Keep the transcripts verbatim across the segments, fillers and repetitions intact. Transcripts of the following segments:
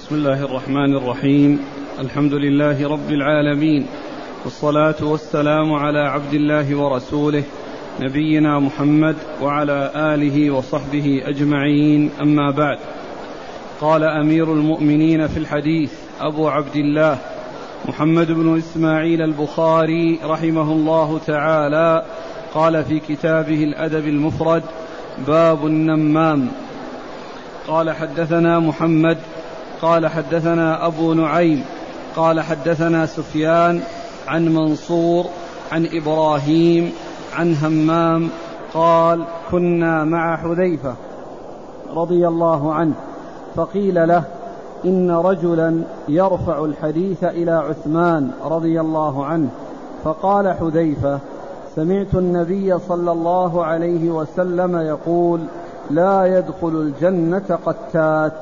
بسم الله الرحمن الرحيم. الحمد لله رب العالمين، والصلاة والسلام على عبد الله ورسوله نبينا محمد وعلى آله وصحبه أجمعين، أما بعد. قال أمير المؤمنين في الحديث أبو عبد الله محمد بن إسماعيل البخاري رحمه الله تعالى، قال في كتابه الأدب المفرد: باب النمام. قال حدثنا محمد قال حدثنا أبو نعيم قال حدثنا سفيان عن منصور عن إبراهيم عن همام قال: كنا مع حذيفة رضي الله عنه، فقيل له: إن رجلا يرفع الحديث إلى عثمان رضي الله عنه. فقال حذيفة: سمعت النبي صلى الله عليه وسلم يقول: لا يدخل الجنة قتات.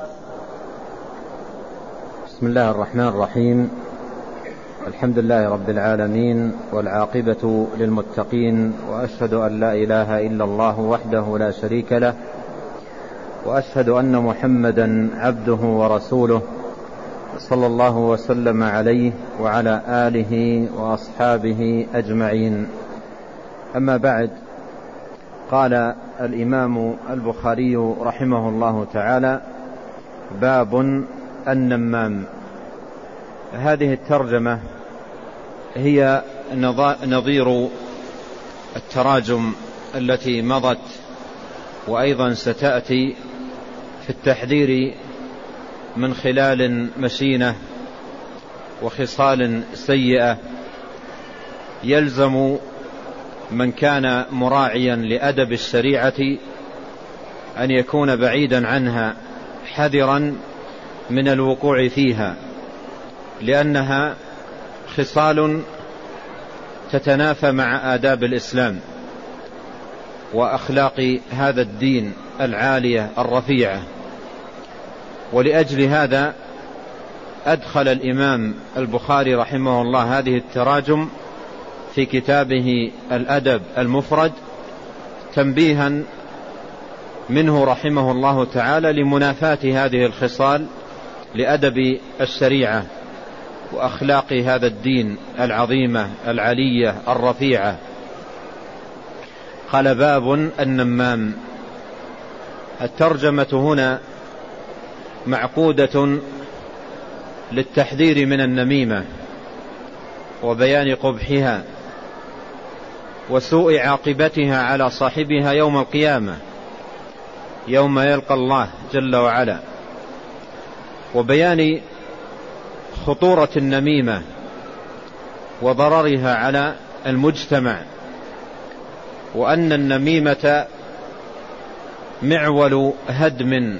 بسم الله الرحمن الرحيم. الحمد لله رب العالمين، والعاقبة للمتقين، وأشهد أن لا إله إلا الله وحده لا شريك له، وأشهد أن محمدا عبده ورسوله، صلى الله وسلم عليه وعلى آله وأصحابه أجمعين. أما بعد، قال الإمام البخاري رحمه الله تعالى: باب النمام. هذه الترجمة هي نظير التراجم التي مضت وأيضا ستأتي في التحذير من خلال مشينة وخصال سيئة. يلزم من كان مراعيا لأدب الشريعة أن يكون بعيدا عنها، حذرا من الوقوع فيها، لأنها خصال تتنافى مع آداب الإسلام وأخلاق هذا الدين العالية الرفيعة. ولأجل هذا أدخل الإمام البخاري رحمه الله هذه التراجم في كتابه الأدب المفرد، تنبيها منه رحمه الله تعالى لمنافاة هذه الخصال لأدب الشريعة وأخلاق هذا الدين العظيمة العلية الرفيعة. قال: باب النمام. الترجمة هنا معقودة للتحذير من النميمة وبيان قبحها وسوء عاقبتها على صاحبها يوم القيامة، يوم يلقى الله جل وعلا، وبيان خطورة النميمة وضررها على المجتمع، وأن النميمة معول هدم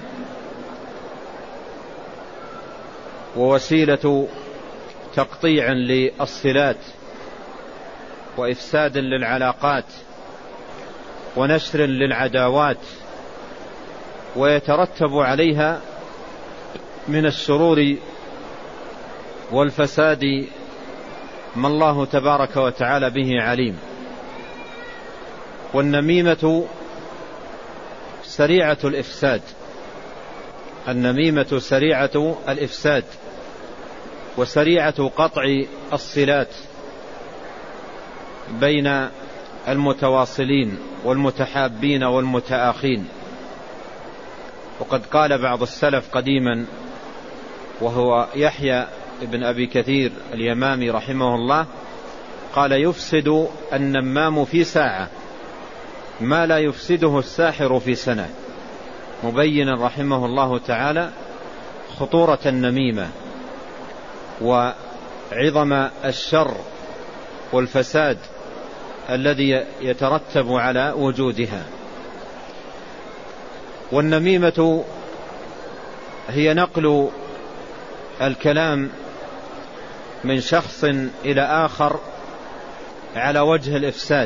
ووسيلة تقطيع للصلات وإفساد للعلاقات ونشر للعداوات، ويترتب عليها من الشرور والفساد ما الله تبارك وتعالى به عليم. والنميمة سريعة الإفساد، النميمة سريعة الإفساد وسريعة قطع الصلات بين المتواصلين والمتحابين والمتآخين. وقد قال بعض السلف قديما، وهو يحيى ابن أبي كثير اليمامي رحمه الله، قال: يفسد النمام في ساعة ما لا يفسده الساحر في سنة، مبينا رحمه الله تعالى خطورة النميمة وعظم الشر والفساد الذي يترتب على وجودها. والنميمة هي نقل الكلام من شخص إلى آخر على وجه الإفساد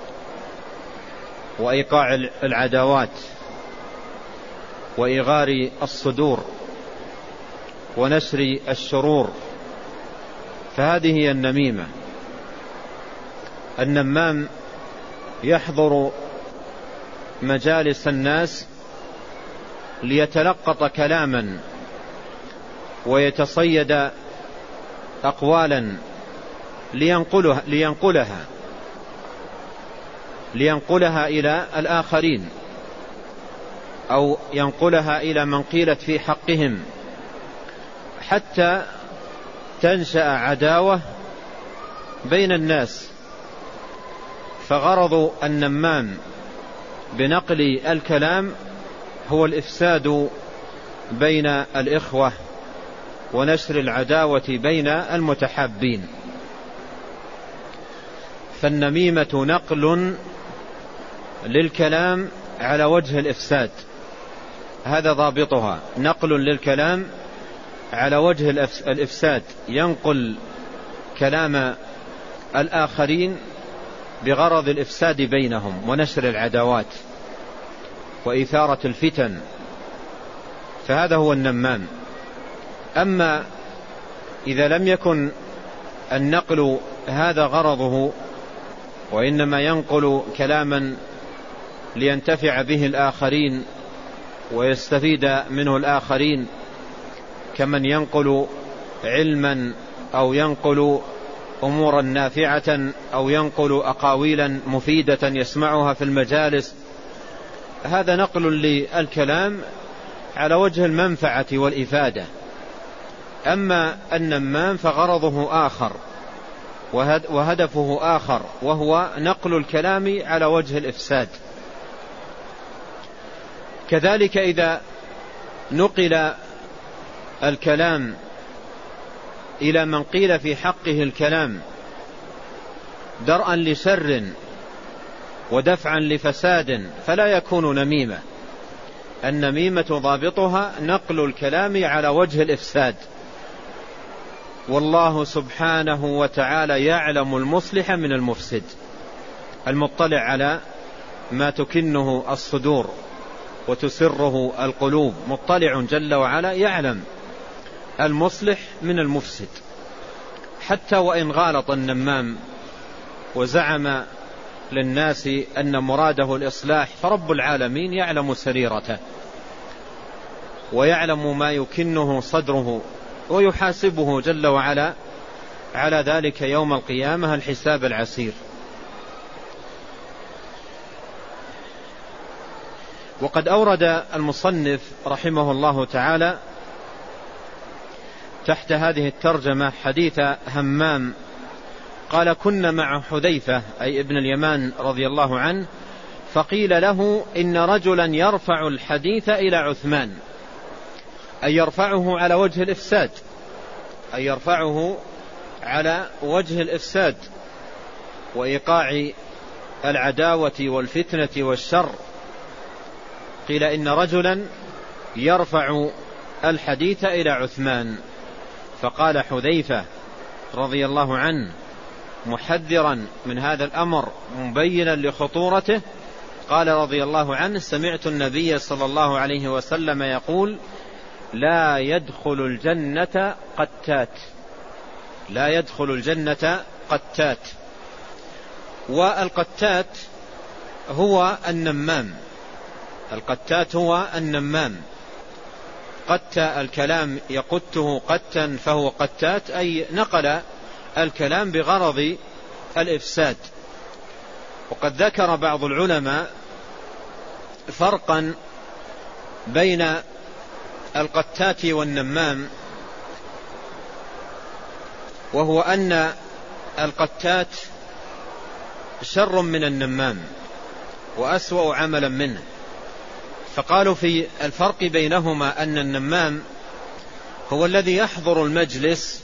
وإيقاع العداوات وإغار الصدور ونشر الشرور، فهذه هي النميمة. النمام يحضر مجالس الناس ليتلقط كلاما ويتصيد أقوالا لينقلها, لينقلها لينقلها إلى الآخرين أو ينقلها إلى من قيلت في حقهم، حتى تنشأ عداوة بين الناس. فغرض النمام بنقل الكلام هو الإفساد بين الإخوة ونشر العداوة بين المتحابين. فالنميمة نقل للكلام على وجه الإفساد، هذا ضابطها، نقل للكلام على وجه الإفساد، ينقل كلام الآخرين بغرض الإفساد بينهم ونشر العداوات وإثارة الفتن، فهذا هو النمام. أما إذا لم يكن النقل هذا غرضه، وإنما ينقل كلاما لينتفع به الآخرين ويستفيد منه الآخرين، كمن ينقل علما أو ينقل أمورا نافعة أو ينقل أقاويلا مفيدة يسمعها في المجالس، هذا نقل للكلام على وجه المنفعة والإفادة. أما النمام فغرضه آخر وهدفه آخر، وهو نقل الكلام على وجه الإفساد. كذلك إذا نقل الكلام إلى من قيل في حقه الكلام درءا لشر ودفعا لفساد فلا يكون نميمة. النميمة ضابطها نقل الكلام على وجه الإفساد، والله سبحانه وتعالى يعلم المصلح من المفسد، المطلع على ما تكنه الصدور وتسره القلوب، مطلع جل وعلا يعلم المصلح من المفسد. حتى وإن غالط النمام وزعم للناس أن مراده الإصلاح، فرب العالمين يعلم سريرته ويعلم ما يكنه صدره، ويحاسبه جل وعلا على ذلك يوم القيامة الحساب العسير. وقد أورد المصنف رحمه الله تعالى تحت هذه الترجمة حديث همام قال: كنا مع حذيفة أي ابن اليمان رضي الله عنه، فقيل له إن رجلا يرفع الحديث إلى عثمان، أي يرفعه على وجه الإفساد، أي يرفعه على وجه الإفساد وإيقاع العداوة والفتنة والشر. قيل إن رجلا يرفع الحديث إلى عثمان، فقال حذيفة رضي الله عنه محذرا من هذا الأمر مبينا لخطورته، قال رضي الله عنه: سمعت النبي صلى الله عليه وسلم يقول: لا يدخل الجنة قتات، لا يدخل الجنة قتات. والقتات هو النمام، القتات هو النمام، قت الكلام يقته قتا فهو قتات، أي نقل الكلام بغرض الإفساد. وقد ذكر بعض العلماء فرقا بين القتات والنمام، وهو أن القتات شر من النمام وأسوأ عملا منه. فقالوا في الفرق بينهما أن النمام هو الذي يحضر المجلس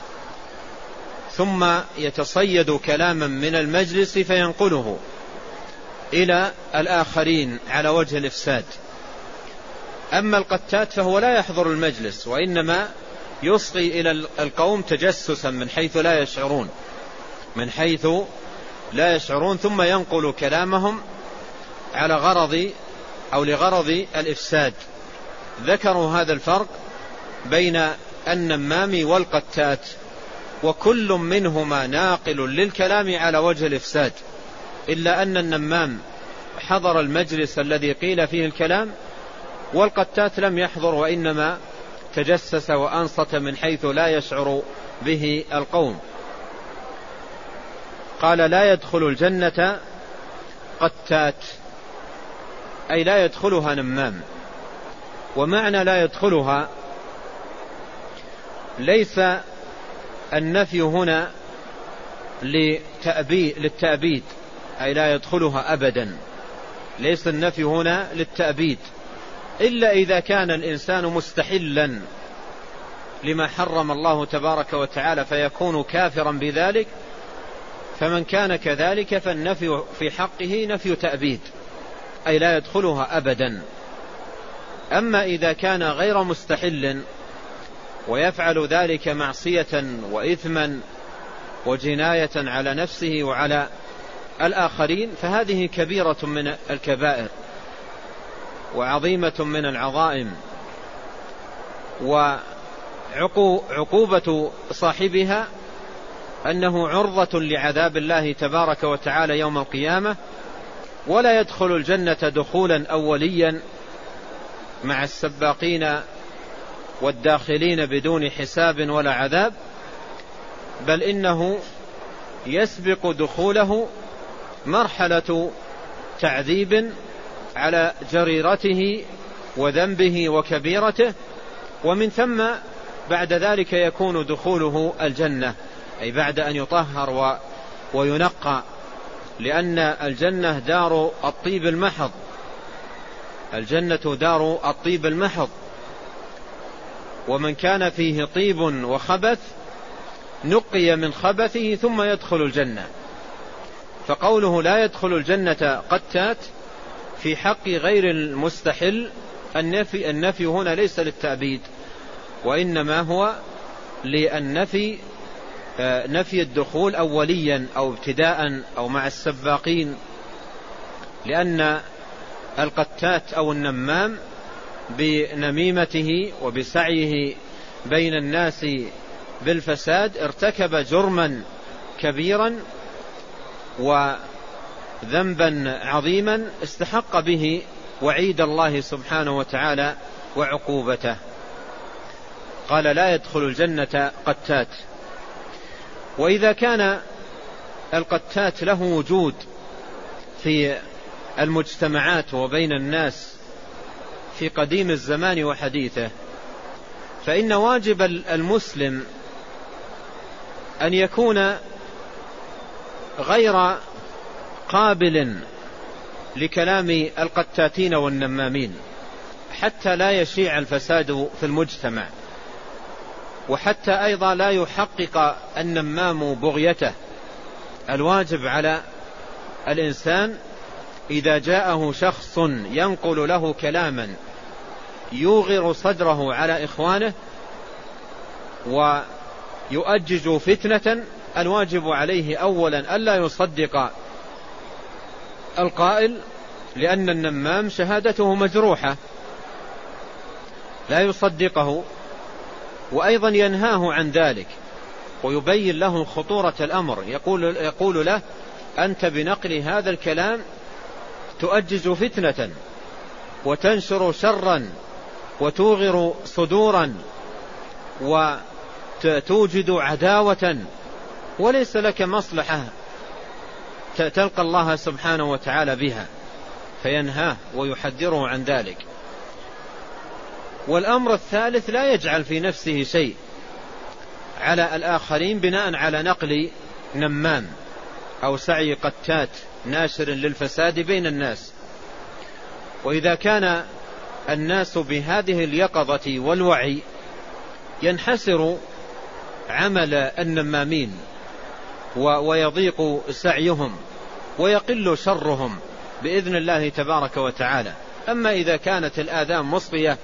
ثم يتصيد كلاما من المجلس فينقله إلى الآخرين على وجه الإفساد. أما القتات فهو لا يحضر المجلس، وإنما يصغي إلى القوم تجسسا من حيث لا يشعرون من حيث لا يشعرون ثم ينقل كلامهم على غرض أو لغرض الإفساد. ذكروا هذا الفرق بين النمام والقتات، وكل منهما ناقل للكلام على وجه الإفساد، إلا أن النمام حضر المجلس الذي قيل فيه الكلام، والقتات لم يحضر وإنما تجسس وأنصت من حيث لا يشعر به القوم. قال لا يدخل الجنة قتات، أي لا يدخلها نمام. ومعنى لا يدخلها ليس النفي هنا للتأبيد، أي لا يدخلها أبدا، ليس النفي هنا للتأبيد، إلا إذا كان الإنسان مستحلا لما حرم الله تبارك وتعالى فيكون كافرا بذلك، فمن كان كذلك فالنفي في حقه نفي تأبيد، أي لا يدخلها أبدا. أما إذا كان غير مستحل ويفعل ذلك معصية وإثما وجناية على نفسه وعلى الآخرين فهذه كبيرة من الكبائر وعظيمة من العظائم، وعقوبة صاحبها أنه عرضة لعذاب الله تبارك وتعالى يوم القيامة، ولا يدخل الجنة دخولا أوليا مع السباقين والداخلين بدون حساب ولا عذاب، بل إنه يسبق دخوله مرحلة تعذيب على جريرته وذنبه وكبيرته، ومن ثم بعد ذلك يكون دخوله الجنة، أي بعد أن يطهر و وينقى، لأن الجنة دار الطيب المحض، الجنة دار الطيب المحض، ومن كان فيه طيب وخبث نقي من خبثه ثم يدخل الجنة. فقوله لا يدخل الجنة قتات في حق غير المستحل، النفي, النفي هنا ليس للتأبيد، وإنما هو للنفي، نفي الدخول أوليا أو ابتداء أو مع السباقين، لأن القتات أو النمام بنميمته وبسعيه بين الناس بالفساد ارتكب جرما كبيرا وذنبا عظيما استحق به وعيد الله سبحانه وتعالى وعقوبته. قال لا يدخل الجنة قتات. وإذا كان القتات له وجود في المجتمعات وبين الناس في قديم الزمان وحديثه، فإن واجب المسلم أن يكون غير قابل لكلام القتاتين والنمامين حتى لا يشيع الفساد في المجتمع، وحتى أيضا لا يحقق النمام بغيته. الواجب على الإنسان إذا جاءه شخص ينقل له كلاما يوغر صدره على إخوانه ويؤجج فتنة، الواجب عليه أولا ألا يصدق القائل، لأن النمام شهادته مجروحة، لا يصدقه، وأيضا ينهاه عن ذلك ويبين له خطورة الأمر، يقول, يقول له أنت بنقل هذا الكلام تؤجج فتنة وتنشر شرا وتوغر صدورا وتوجد عداوة وليس لك مصلحة تلقى الله سبحانه وتعالى بها، فينهاه ويحذره عن ذلك. والأمر الثالث لا يجعل في نفسه شيء على الآخرين بناء على نقل نمام أو سعي قتات ناشر للفساد بين الناس. وإذا كان الناس بهذه اليقظة والوعي ينحسر عمل النمامين ويضيق سعيهم ويقل شرهم بإذن الله تبارك وتعالى. أما إذا كانت الآذان مصغية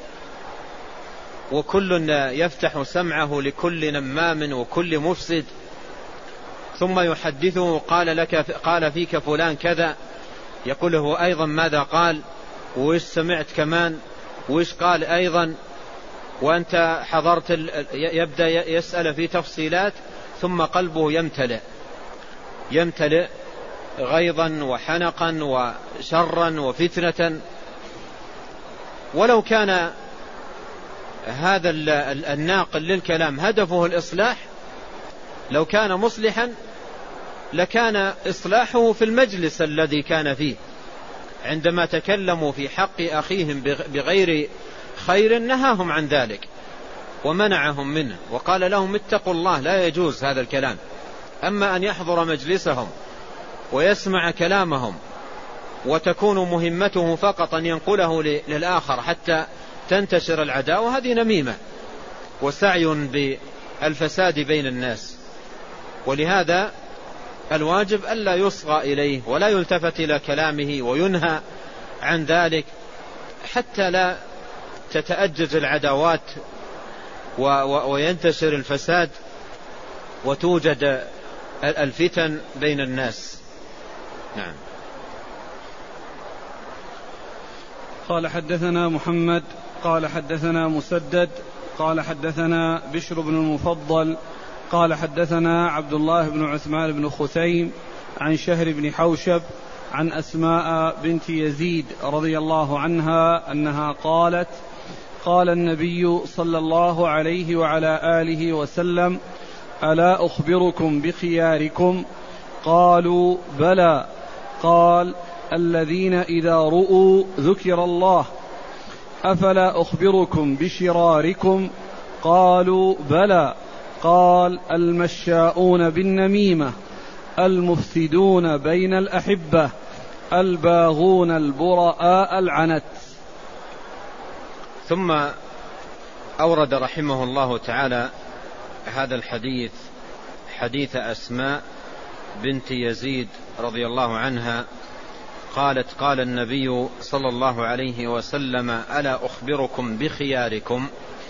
وكل يفتح سمعه لكل نمام وكل مفسد ثم يحدثه قال لك قال فيك فلان كذا، يقول له أيضا ماذا قال، وإيش سمعت كمان، وإيش قال أيضا، وأنت حضرت ال... يبدأ يسأل في تفصيلات، ثم قلبه يمتلئ يمتلئ غيظا وحنقا وشرا وفتنة. ولو كان هذا الناقل للكلام هدفه الإصلاح، لو كان مصلحا لكان إصلاحه في المجلس الذي كان فيه، عندما تكلموا في حق أخيهم بغير خير نهاهم عن ذلك ومنعهم منه وقال لهم اتقوا الله، لا يجوز هذا الكلام. أما أن يحضر مجلسهم ويسمع كلامهم وتكون مهمته فقط أن ينقله للآخر حتى تنتشر العداوة، هذه نميمة وسعي بالفساد بين الناس. ولهذا الواجب ألا يصغى إليه ولا يلتفت إلى كلامه وينهى عن ذلك حتى لا تتأجج العداوات وينتشر الفساد وتوجد الفتن بين الناس. نعم. قال حدثنا محمد قال حدثنا مسدد قال حدثنا بشر بن المفضل قال حدثنا عبد الله بن عثمان بن خثيم عن شهر بن حوشب عن أسماء بنت يزيد رضي الله عنها أنها قالت قال النبي صلى الله عليه وعلى آله وسلم ألا أخبركم بخياركم؟ قالوا بلى. قال الذين إذا رؤوا ذكر الله. أفلا أخبركم بشراركم؟ قالوا بلى. قال المشاؤون بالنميمة، المفسدون بين الأحبة، الباغون البراء العنت. ثم أورد رحمه الله تعالى هذا الحديث، حديث أسماء بنت يزيد رضي الله عنها قالت قال النبي صلى الله عليه وسلم ألا أخبركم بخياركم.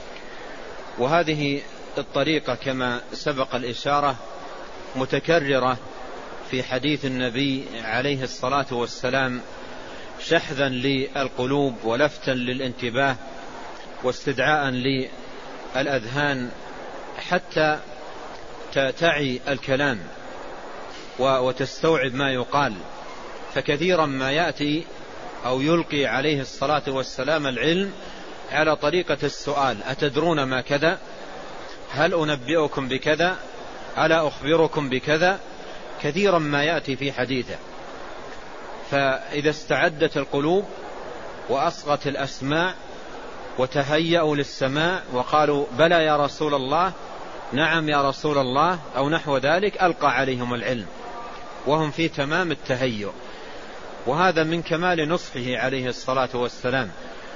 وهذه الطريقة كما سبق الإشارة متكررة في حديث النبي عليه الصلاة والسلام، شحذا للقلوب ولفتا للانتباه واستدعاء للأذهان حتى تعي الكلام وتستوعب ما يقال. فكثيرا ما يأتي أو يلقي عليه الصلاة والسلام العلم على طريقة السؤال: أتدرون ما كذا؟ هل أنبئكم بكذا؟ ألا أخبركم بكذا؟ كثيرا ما يأتي في حديثه. فإذا استعدت القلوب وأصغت الأسماع وتهيأوا للسماع وقالوا بلى يا رسول الله، نعم يا رسول الله، أو نحو ذلك، ألقى عليهم العلم وهم في تمام التهيؤ. وهذا من كمال نصحه عليه الصلاة والسلام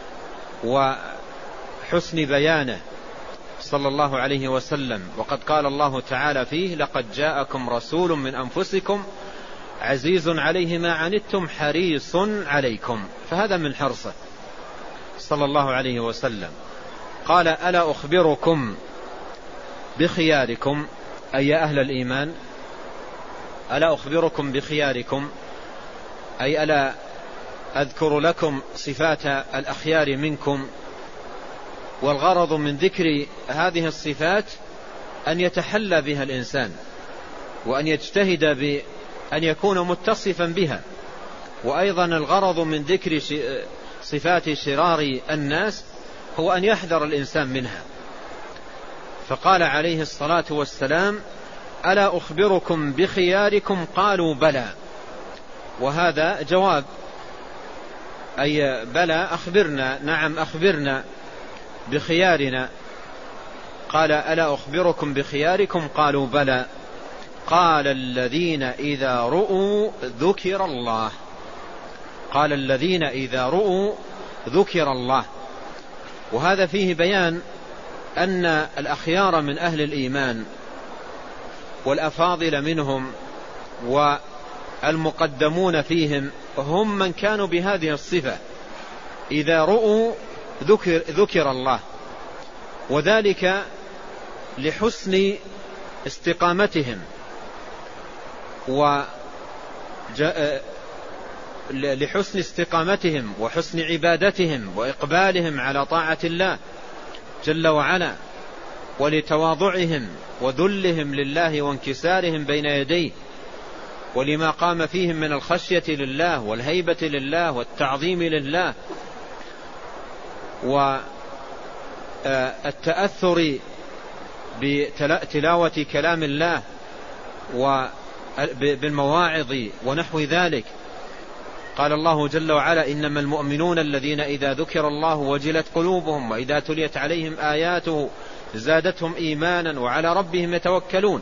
وحسن بيانه صلى الله عليه وسلم. وقد قال الله تعالى فيه: لقد جاءكم رسول من أنفسكم عزيز عليه ما عنتم حريص عليكم. فهذا من حرصه صلى الله عليه وسلم. قال: ألا أخبركم بخياركم، أي أهل الإيمان. ألا أخبركم بخياركم أي ألا أذكر لكم صفات الأخيار منكم. والغرض من ذكر هذه الصفات أن يتحلى بها الإنسان وأن يجتهد بأن يكون متصفا بها. وأيضا الغرض من ذكر صفات شرار الناس هو أن يحذر الإنسان منها. فقال عليه الصلاة والسلام: ألا أخبركم بخياركم؟ قالوا بلى. وهذا جواب، أي بلى أخبرنا، نعم أخبرنا بخيارنا. قال: ألا أخبركم بخياركم؟ قالوا بلى. قال الذين إذا رؤوا ذكر الله. قال الذين إذا رؤوا ذكر الله. وهذا فيه بيان أن الأخيار من أهل الإيمان والأفاضل منهم والمقدمون فيهم هم من كانوا بهذه الصفة: إذا رؤوا ذكر, ذكر الله. وذلك لحسن استقامتهم لحسن استقامتهم وحسن عبادتهم وإقبالهم على طاعة الله جل وعلا، ولتواضعهم وذلهم لله وانكسارهم بين يديه، ولما قام فيهم من الخشية لله والهيبة لله والتعظيم لله. التأثر بتلاوة كلام الله وبالمواعظ ونحو ذلك. قال الله جل وعلا: إنما المؤمنون الذين إذا ذكر الله وجلت قلوبهم وإذا تليت عليهم آياته زادتهم إيمانا وعلى ربهم يتوكلون.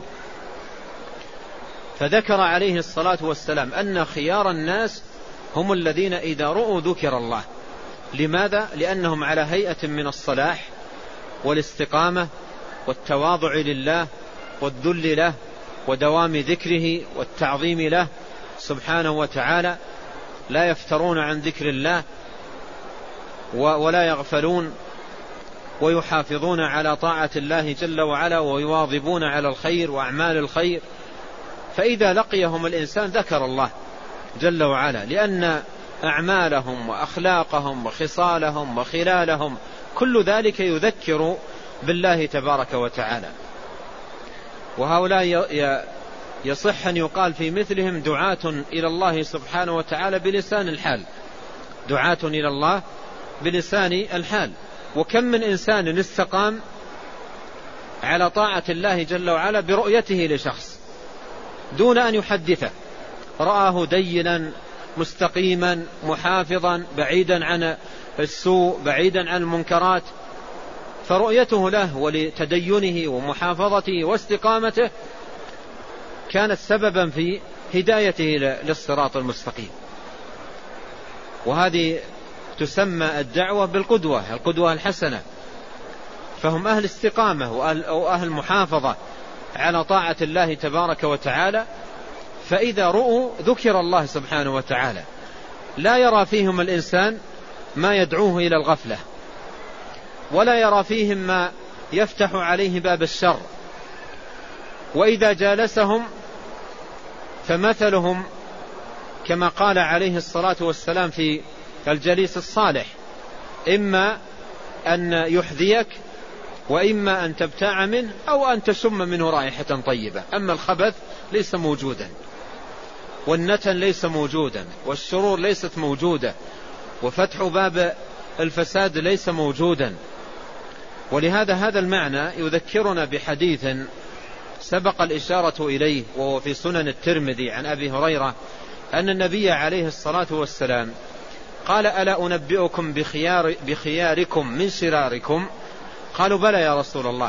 فذكر عليه الصلاة والسلام أن خيار الناس هم الذين إذا رؤوا ذكر الله. لماذا؟ لأنهم على هيئة من الصلاح والاستقامة والتواضع لله والذل له ودوام ذكره والتعظيم له سبحانه وتعالى، لا يفترون عن ذكر الله ولا يغفلون، ويحافظون على طاعة الله جل وعلا ويواظبون على الخير وأعمال الخير. فإذا لقيهم الإنسان ذكر الله جل وعلا، لأن أعمالهم وأخلاقهم وخصالهم وخلالهم كل ذلك يذكر بالله تبارك وتعالى. وهؤلاء يصح أن يقال في مثلهم دعاة إلى الله سبحانه وتعالى بلسان الحال، دعاة إلى الله بلسان الحال. وكم من إنسان استقام على طاعة الله جل وعلا برؤيته لشخص دون أن يحدثه، رآه دينا مستقيما محافظا بعيدا عن السوء بعيدا عن المنكرات، فرؤيته له ولتدينه ومحافظته واستقامته كانت سببا في هدايته للصراط المستقيم. وهذه تسمى الدعوة بالقدوة، القدوة الحسنة. فهم أهل استقامة أو أهل محافظة على طاعة الله تبارك وتعالى، فإذا رؤوا ذكر الله سبحانه وتعالى لا يرى فيهم الإنسان ما يدعوه إلى الغفلة، ولا يرى فيهم ما يفتح عليه باب الشر. وإذا جالسهم فمثلهم كما قال عليه الصلاة والسلام في الجليس الصالح: إما أن يحذيك وإما أن تبتاع منه أو أن تشم منه رائحة طيبة. أما الخبث ليس موجودا، والنتن ليس موجودا، والشرور ليست موجودة، وفتح باب الفساد ليس موجودا. ولهذا هذا المعنى يذكرنا بحديث سبق الإشارة إليه وهو في سنن الترمذي عن أبي هريرة أن النبي عليه الصلاة والسلام قال: ألا أنبئكم بخيار بخياركم من شراركم؟ قالوا: بلى يا رسول الله.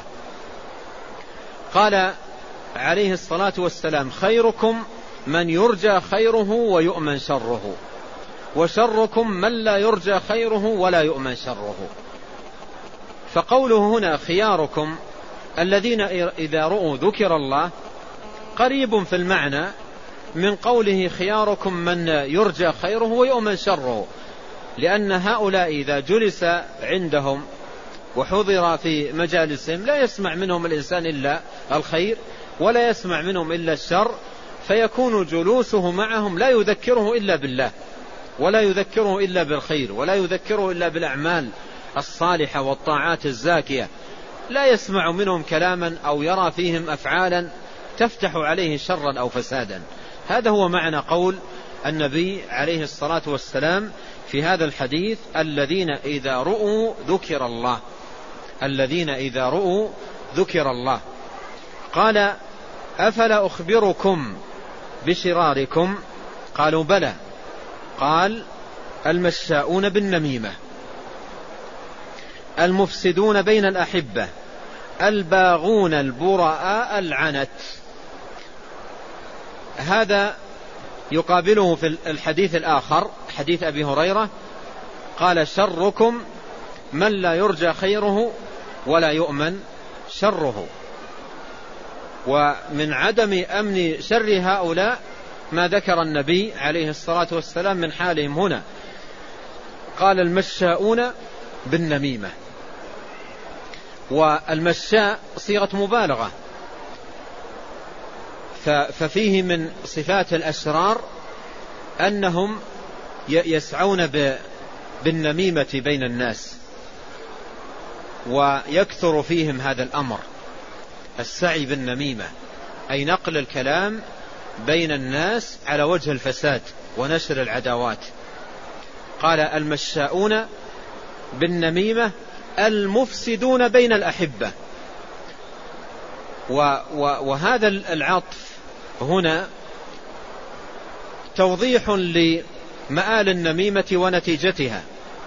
قال عليه الصلاة والسلام: خيركم من يرجى خيره ويؤمن شره، وشركم من لا يرجى خيره ولا يؤمن شره. فقوله هنا خياركم الذين إذا رؤوا ذكر الله قريب في المعنى من قوله خياركم من يرجى خيره ويؤمن شره، لأن هؤلاء إذا جلس عندهم وحضر في مجالسهم لا يسمع منهم الإنسان إلا الخير ولا يسمع منهم إلا الشر، فيكون جلوسه معهم لا يذكره إلا بالله ولا يذكره إلا بالخير ولا يذكره إلا بالأعمال الصالحة والطاعات الزاكية، لا يسمع منهم كلاما أو يرى فيهم أفعالا تفتح عليه شرا أو فسادا. هذا هو معنى قول النبي عليه الصلاة والسلام في هذا الحديث: الذين إذا رؤوا ذكر الله، الذين إذا رؤوا ذكر الله. قال: أفلا أخبركم بشراركم؟ قالوا: بلى. قال: المشاؤون بالنميمة، المفسدون بين الأحبة، الباغون البراء العنت. هذا يقابله في الحديث الآخر حديث أبي هريرة قال: شركم من لا يرجى خيره ولا يؤمن شره. ومن عدم أمن شر هؤلاء ما ذكر النبي عليه الصلاة والسلام من حالهم هنا، قال: المشاؤون بالنميمة. والمشاء صيغة مبالغة، ففيه من صفات الأشرار أنهم يسعون بالنميمة بين الناس، ويكثر فيهم هذا الأمر، السعي بالنميمة، أي نقل الكلام بين الناس على وجه الفساد ونشر العداوات. قال: المشاؤون بالنميمة المفسدون بين الأحبة. وهذا العطف هنا توضيح لمآل النميمة ونتيجتها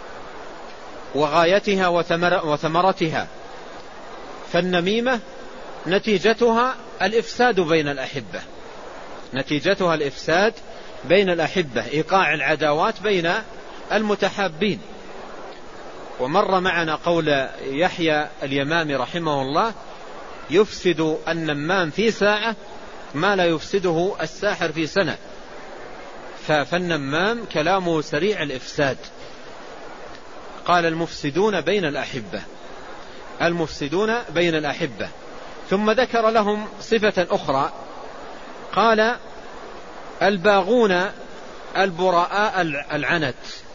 وغايتها وثمرتها. فالنميمة نتيجتها الإفساد بين الأحبة، نتيجتها الإفساد بين الأحبة، إيقاع العداوات بين المتحابين. ومر معنا قول يحيى اليمامي رحمه الله: يفسد النمام في ساعة ما لا يفسده الساحر في سنة. فالنمام كلامه سريع الإفساد. قال المفسدون بين الأحبة، المفسدون بين الأحبة. ثم ذكر لهم صفة أخرى، قال الباغون البراء العنت.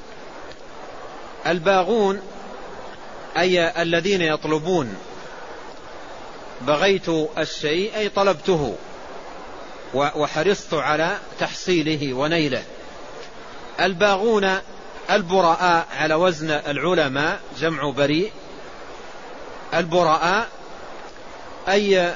الباغون أي الذين يطلبون، بغيت الشيء أي طلبته وحرصت على تحصيله ونيله. الباغون البراء على وزن العلماء جمع بريء. البراء أي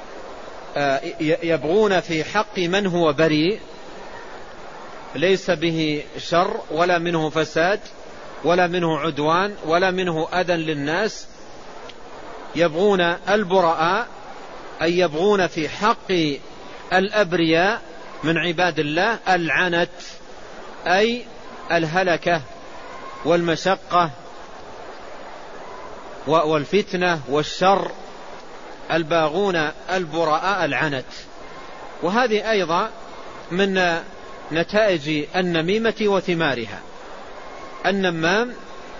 يبغون في حق من هو بريء، ليس به شر ولا منه فساد ولا منه عدوان ولا منه أذى للناس. يبغون البراء أي يبغون في حق الأبرياء من عباد الله العنت، أي الهلكة والمشقة والفتنة والشر. الباغون البراء العنت. وهذه أيضا من نتائج النميمة وثمارها. النمام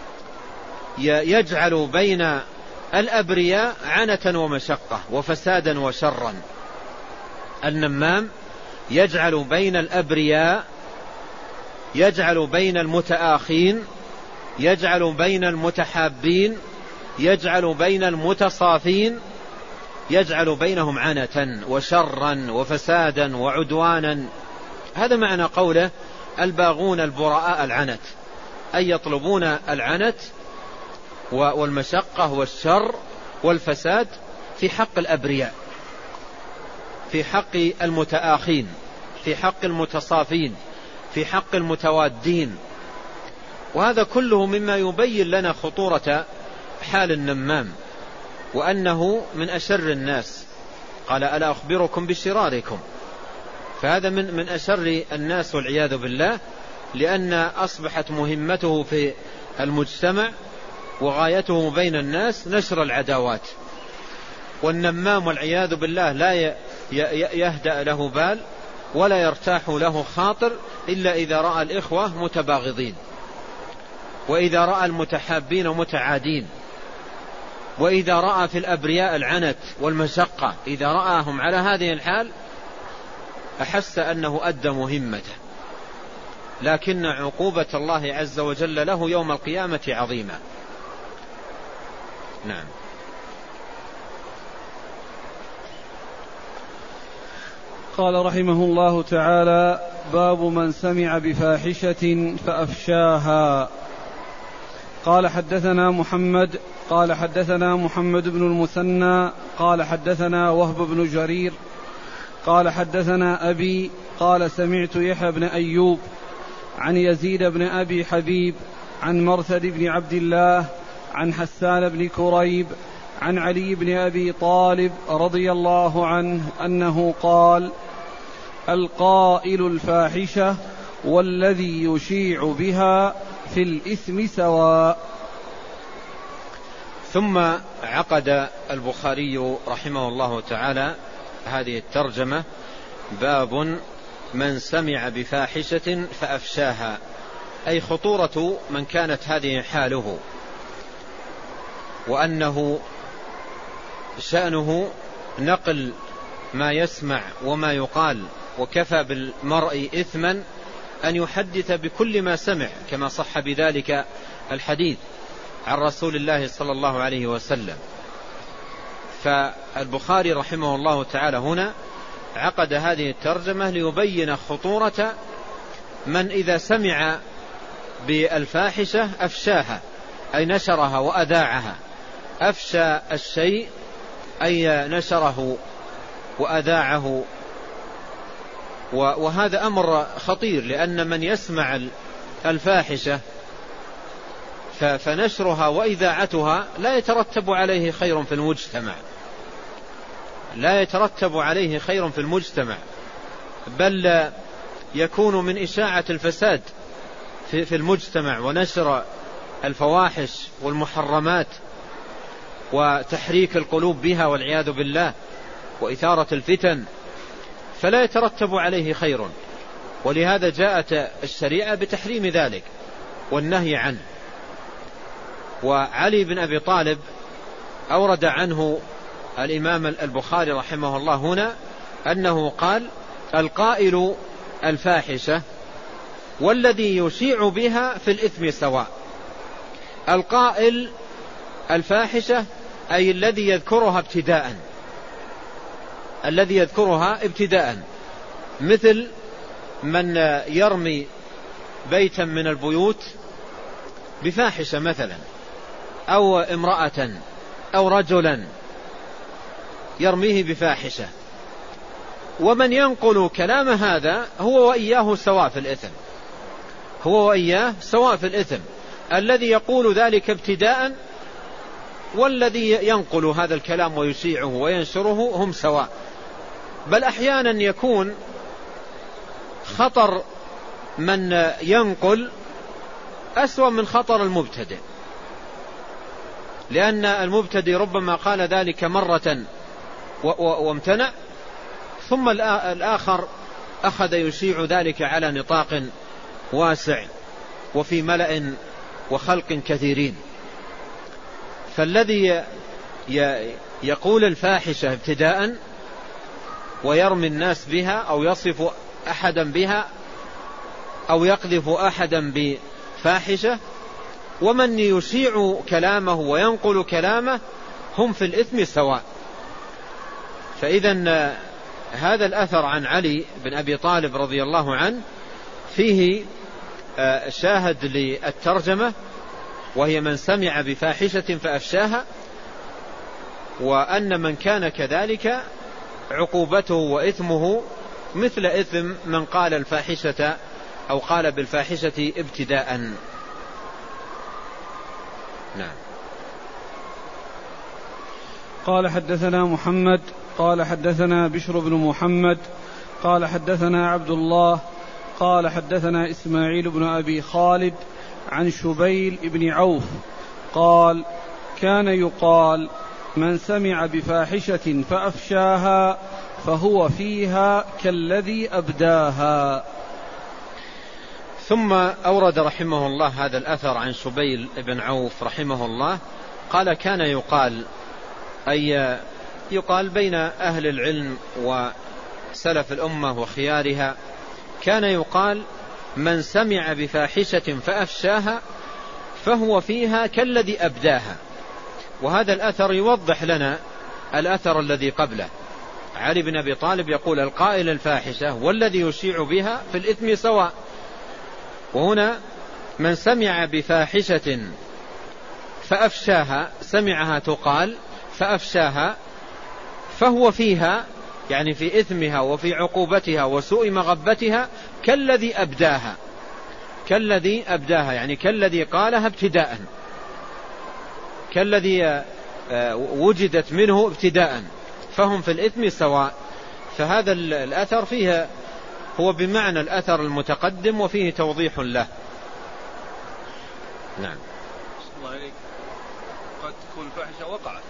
يجعل بين الأبرياء عنة ومشقة وفسادا وشرا. النمام يجعل بين الأبرياء، يجعل بين المتآخين، يجعل بين المتحابين، يجعل بين المتصافين، يجعل بينهم عنة وشرا وفسادا وعدوانا. هذا معنى قوله الباغون البراء العنت، أي يطلبون العنت والمشقة والشر والفساد في حق الأبرياء، في حق المتآخين، في حق المتصافين، في حق المتوادين. وهذا كله مما يبين لنا خطورة حال النمام، وأنه من أشر الناس. قال ألا أخبركم بشراركم؟ فهذا من من أشر الناس والعياذ بالله، لأن أصبحت مهمته في المجتمع وغايته بين الناس نشر العداوات. والنمام والعياذ بالله لا يهدأ له بال ولا يرتاح له خاطر إلا إذا رأى الإخوة متباغضين، وإذا رأى المتحابين متعادين، وإذا رأى في الأبرياء العنت والمشقة. إذا رآهم على هذه الحال أحس أنه أدى مهمته، لكن عقوبة الله عز وجل له يوم القيامة عظيمة. نعم. قال رحمه الله تعالى: باب من سمع بفاحشة فأفشاها. قال حدثنا محمد قال حدثنا محمد بن المثنى قال حدثنا وهب بن جرير قال حدثنا أبي قال سمعت يحيى بن أيوب عن يزيد بن أبي حبيب عن مرثد بن عبد الله عن حسان بن كريب عن علي بن أبي طالب رضي الله عنه أنه قال: القائل الفاحشة والذي يشيع بها في الإثم سواء. ثم عقد البخاري رحمه الله تعالى هذه الترجمة: باب من سمع بفاحشة فأفشاها، أي خطورة من كانت هذه حاله، وأنه شأنه نقل ما يسمع وما يقال، وكفى بالمرء إثما أن يحدث بكل ما سمع، كما صح بذلك الحديث عن رسول الله صلى الله عليه وسلم. فالبخاري رحمه الله تعالى هنا عقد هذه الترجمة ليبين خطورة من إذا سمع بالفاحشة أفشاها، أي نشرها وأذاعها. أفشى الشيء أي نشره وأذاعه، وهذا أمر خطير، لأن من يسمع الفاحشة فنشرها وإذاعتها لا يترتب عليه خير في المجتمع، لا يترتب عليه خير في المجتمع، بل يكون من إشاعة الفساد في المجتمع ونشر الفواحش والمحرمات وتحريك القلوب بها والعياذ بالله وإثارة الفتن، فلا يترتب عليه خير. ولهذا جاءت الشريعة بتحريم ذلك والنهي عنه. وعلي بن أبي طالب أورد عنه الإمام البخاري رحمه الله هنا أنه قال: القائل الفاحشة والذي يشيع بها في الإثم سواء. القائل الفاحشة أي الذي يذكرها ابتداء، الذي يذكرها ابتداء، مثل من يرمي بيتا من البيوت بفاحشة مثلا، أو امرأة أو رجلا يرميه بفاحشة، ومن ينقل كلام هذا هو وإياه سواء في الإثم، هو وإياه سواء في الإثم، الذي يقول ذلك ابتداء والذي ينقل هذا الكلام ويشيعه وينشره هم سواء. بل أحيانا يكون خطر من ينقل أسوأ من خطر المبتدئ، لأن المبتدئ ربما قال ذلك مرة وامتنع، ثم الآخر أخذ يشيع ذلك على نطاق واسع وفي ملأ وخلق كثيرين. فالذي يقول الفاحشة ابتداء ويرمي الناس بها أو يصف أحدا بها أو يقذف أحدا بفاحشة، ومن يشيع كلامه وينقل كلامه هم في الإثم سواء. فإذن هذا الأثر عن علي بن أبي طالب رضي الله عنه فيه شاهد للترجمة، وهي من سمع بفاحشة فأفشاها، وأن من كان كذلك عقوبته وإثمه مثل إثم من قال الفاحشة أو قال بالفاحشة ابتداء. نعم. قال حدثنا محمد قال حدثنا بشر بن محمد قال حدثنا عبد الله قال حدثنا إسماعيل بن أبي خالد عن شبيل بن عوف قال: كان يقال: من سمع بفاحشة فأفشاها فهو فيها كالذي أبداها. ثم أورد رحمه الله هذا الأثر عن شبيل بن عوف رحمه الله قال: كان يقال، أي يقال بين أهل العلم وسلف الأمة وخيارها، كان يقال: من سمع بفاحشة فأفشاها فهو فيها كالذي أبداها. وهذا الأثر يوضح لنا الأثر الذي قبله. علي بن أبي طالب يقول: القائل الفاحشة والذي يشيع بها في الإثم سواء. وهنا من سمع بفاحشة فأفشاها، سمعها تقال فأفشاها، فهو فيها يعني في إثمها وفي عقوبتها وسوء مغبتها كالذي أبداها، كالذي أبداها يعني كالذي قالها ابتداء، كالذي وجدت منه ابتداء، فهم في الإثم سواء. فهذا الأثر فيه هو بمعنى الأثر المتقدم وفيه توضيح له. نعم. الله عليك. قد تكون الفاحشة وقعت.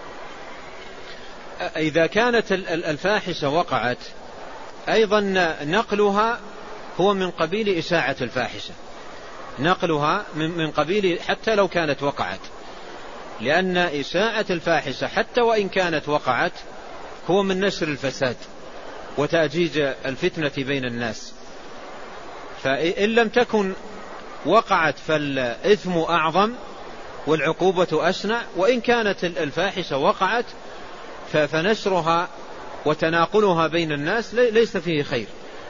إذا كانت الفاحشة وقعت أيضا نقلها هو من قبيل إشاعة الفاحشة، نقلها من قبيل حتى لو كانت وقعت، لأن إشاعة الفاحشة حتى وإن كانت وقعت هو من نشر الفساد وتأجيج الفتنة بين الناس. فإن لم تكن وقعت فالإثم أعظم والعقوبة أشنع، وإن كانت الفاحشة وقعت فنشرها وتناقلها بين الناس ليس فيه خير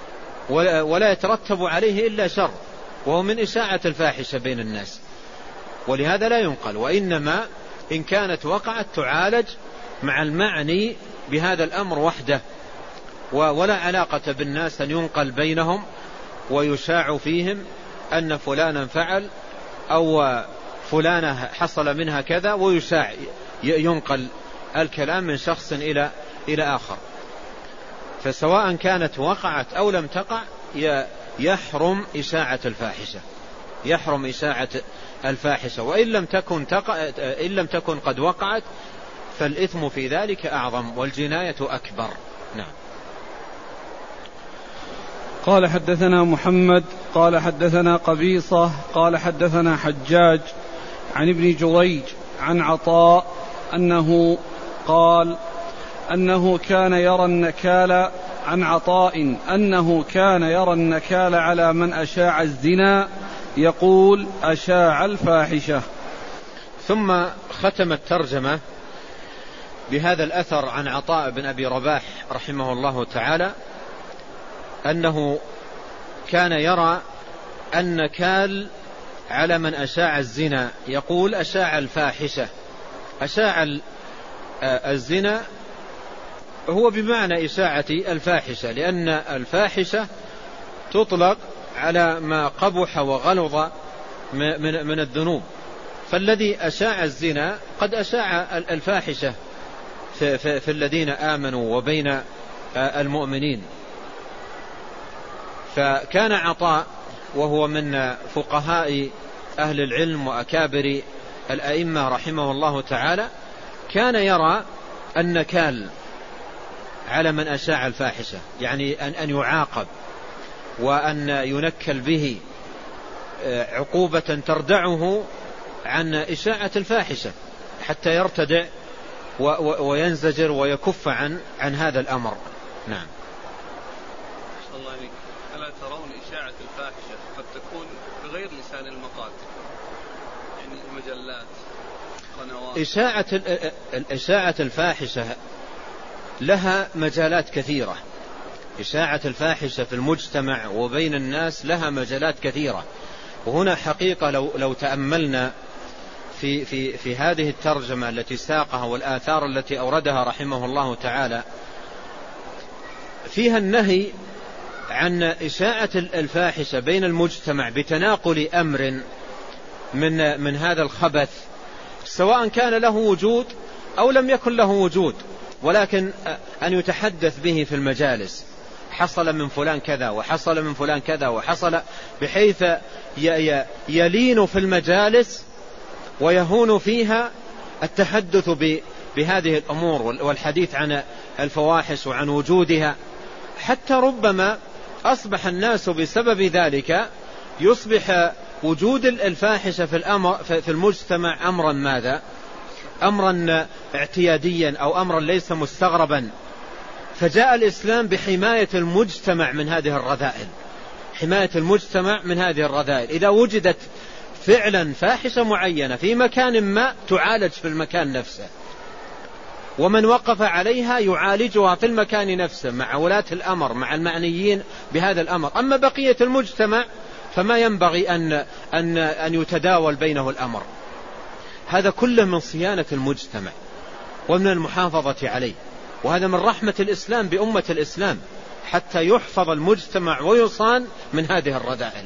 ولا يترتب عليه إلا شر، وهو من إشاعة الفاحشة بين الناس. ولهذا لا ينقل، وإنما إن كانت وقعت تعالج مع المعني بهذا الأمر وحده، ولا علاقة بالناس أن ينقل بينهم ويشاع فيهم أن فلانا فعل أو فلانة حصل منها كذا، ويشاع ينقل الكلام من شخص إلى إلى آخر. فسواء كانت وقعت أو لم تقع يحرم إشاعة الفاحشة، يحرم إشاعة الفاحشة، وإن لم تكن تقع إن لم تكن قد وقعت فالإثم في ذلك أعظم والجناية أكبر. نعم. قال حدثنا محمد قال حدثنا قبيصة قال حدثنا حجاج عن ابن جريج عن عطاء أنه قال أنه كان يرى النكال عن عطاء أنه كان يرى النكال على من أشاع الزنا يقول أشاع الفاحشة. ثم ختم الترجمة بهذا الأثر عن عطاء بن أبي رباح رحمه الله تعالى أنه كان يرى النكال على من أشاع الزنا يقول أشاع الفاحشة. أشاع الزنا هو بمعنى إشاعة الفاحشة، لأن الفاحشة تطلق على ما قبح وغلظ من من الذنوب، فالذي أشاع الزنا قد أشاع الفاحشة في, في, في الذين آمنوا وبين المؤمنين. فكان عطاء وهو من فقهاء أهل العلم وأكابر الأئمة رحمه الله تعالى كان يرى النكال على من أشاع الفاحشة، يعني أن, أن يعاقب وأن ينكل به عقوبة تردعه عن إشاعة الفاحشة حتى يرتدع وينزجر ويكف عن عن هذا الأمر. نعم. الله عليك. ألا ترون إشاعة الفاحشة قد تكون بغير لسان المقال، يعني المجلات قنوات؟ إشاعة إشاعة الفاحشة لها مجالات كثيرة. إشاعة الفاحشة في المجتمع وبين الناس لها مجالات كثيرة، وهنا حقيقة لو لو تأملنا في في في هذه الترجمة التي ساقها والآثار التي أوردها رحمه الله تعالى فيها النهي عن إشاعة الفاحشة بين المجتمع بتناقل أمر من من هذا الخبث، سواء كان له وجود أو لم يكن له وجود، ولكن أن يتحدث به في المجالس، حصل من فلان كذا وحصل من فلان كذا وحصل، بحيث يلين في المجالس ويهون فيها التحدث بهذه الأمور والحديث عن الفواحش وعن وجودها، حتى ربما أصبح الناس بسبب ذلك يصبح وجود الفاحشة في الأمر في المجتمع أمرا ماذا؟ أمرا اعتياديا أو أمرا ليس مستغربا. فجاء الإسلام بحماية المجتمع من هذه الرذائل، حماية المجتمع من هذه الرذائل. إذا وجدت فعلا فاحشة معينة في مكان ما تعالج في المكان نفسه، ومن وقف عليها يعالجها في المكان نفسه مع ولاة الأمر مع المعنيين بهذا الأمر. أما بقية المجتمع فما ينبغي أن, أن, أن يتداول بينه الأمر. هذا كله من صيانة المجتمع ومن المحافظة عليه، وهذا من رحمة الإسلام بأمة الإسلام حتى يحفظ المجتمع ويصان من هذه الرذائل.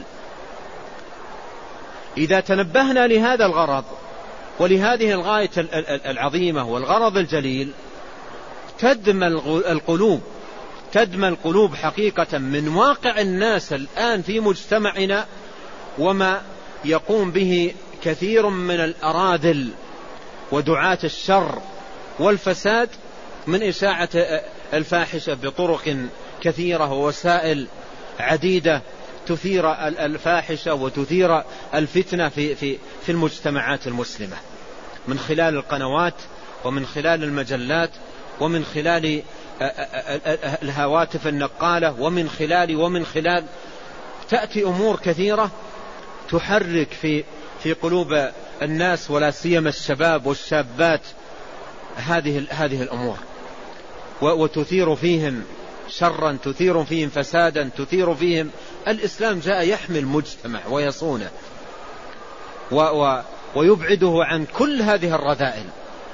إذا تنبهنا لهذا الغرض ولهذه الغاية العظيمة والغرض الجليل تدمى القلوب تدمى القلوب حقيقة من واقع الناس الآن في مجتمعنا وما يقوم به كثير من الأراذل ودعاة الشر والفساد من إشاعة الفاحشة بطرق كثيرة ووسائل عديدة تثير الفاحشة وتثير الفتنة في, في, في المجتمعات المسلمة، من خلال القنوات ومن خلال المجلات ومن خلال الهواتف النقالة ومن خلال ومن خلال تأتي أمور كثيرة تحرك في في قلوب الناس ولا سيما الشباب والشابات هذه هذه الأمور، وتثير فيهم شرا، تثير فيهم فسادا، تثير فيهم. الإسلام جاء يحمي المجتمع ويصونه ويبعده عن كل هذه الرذائل.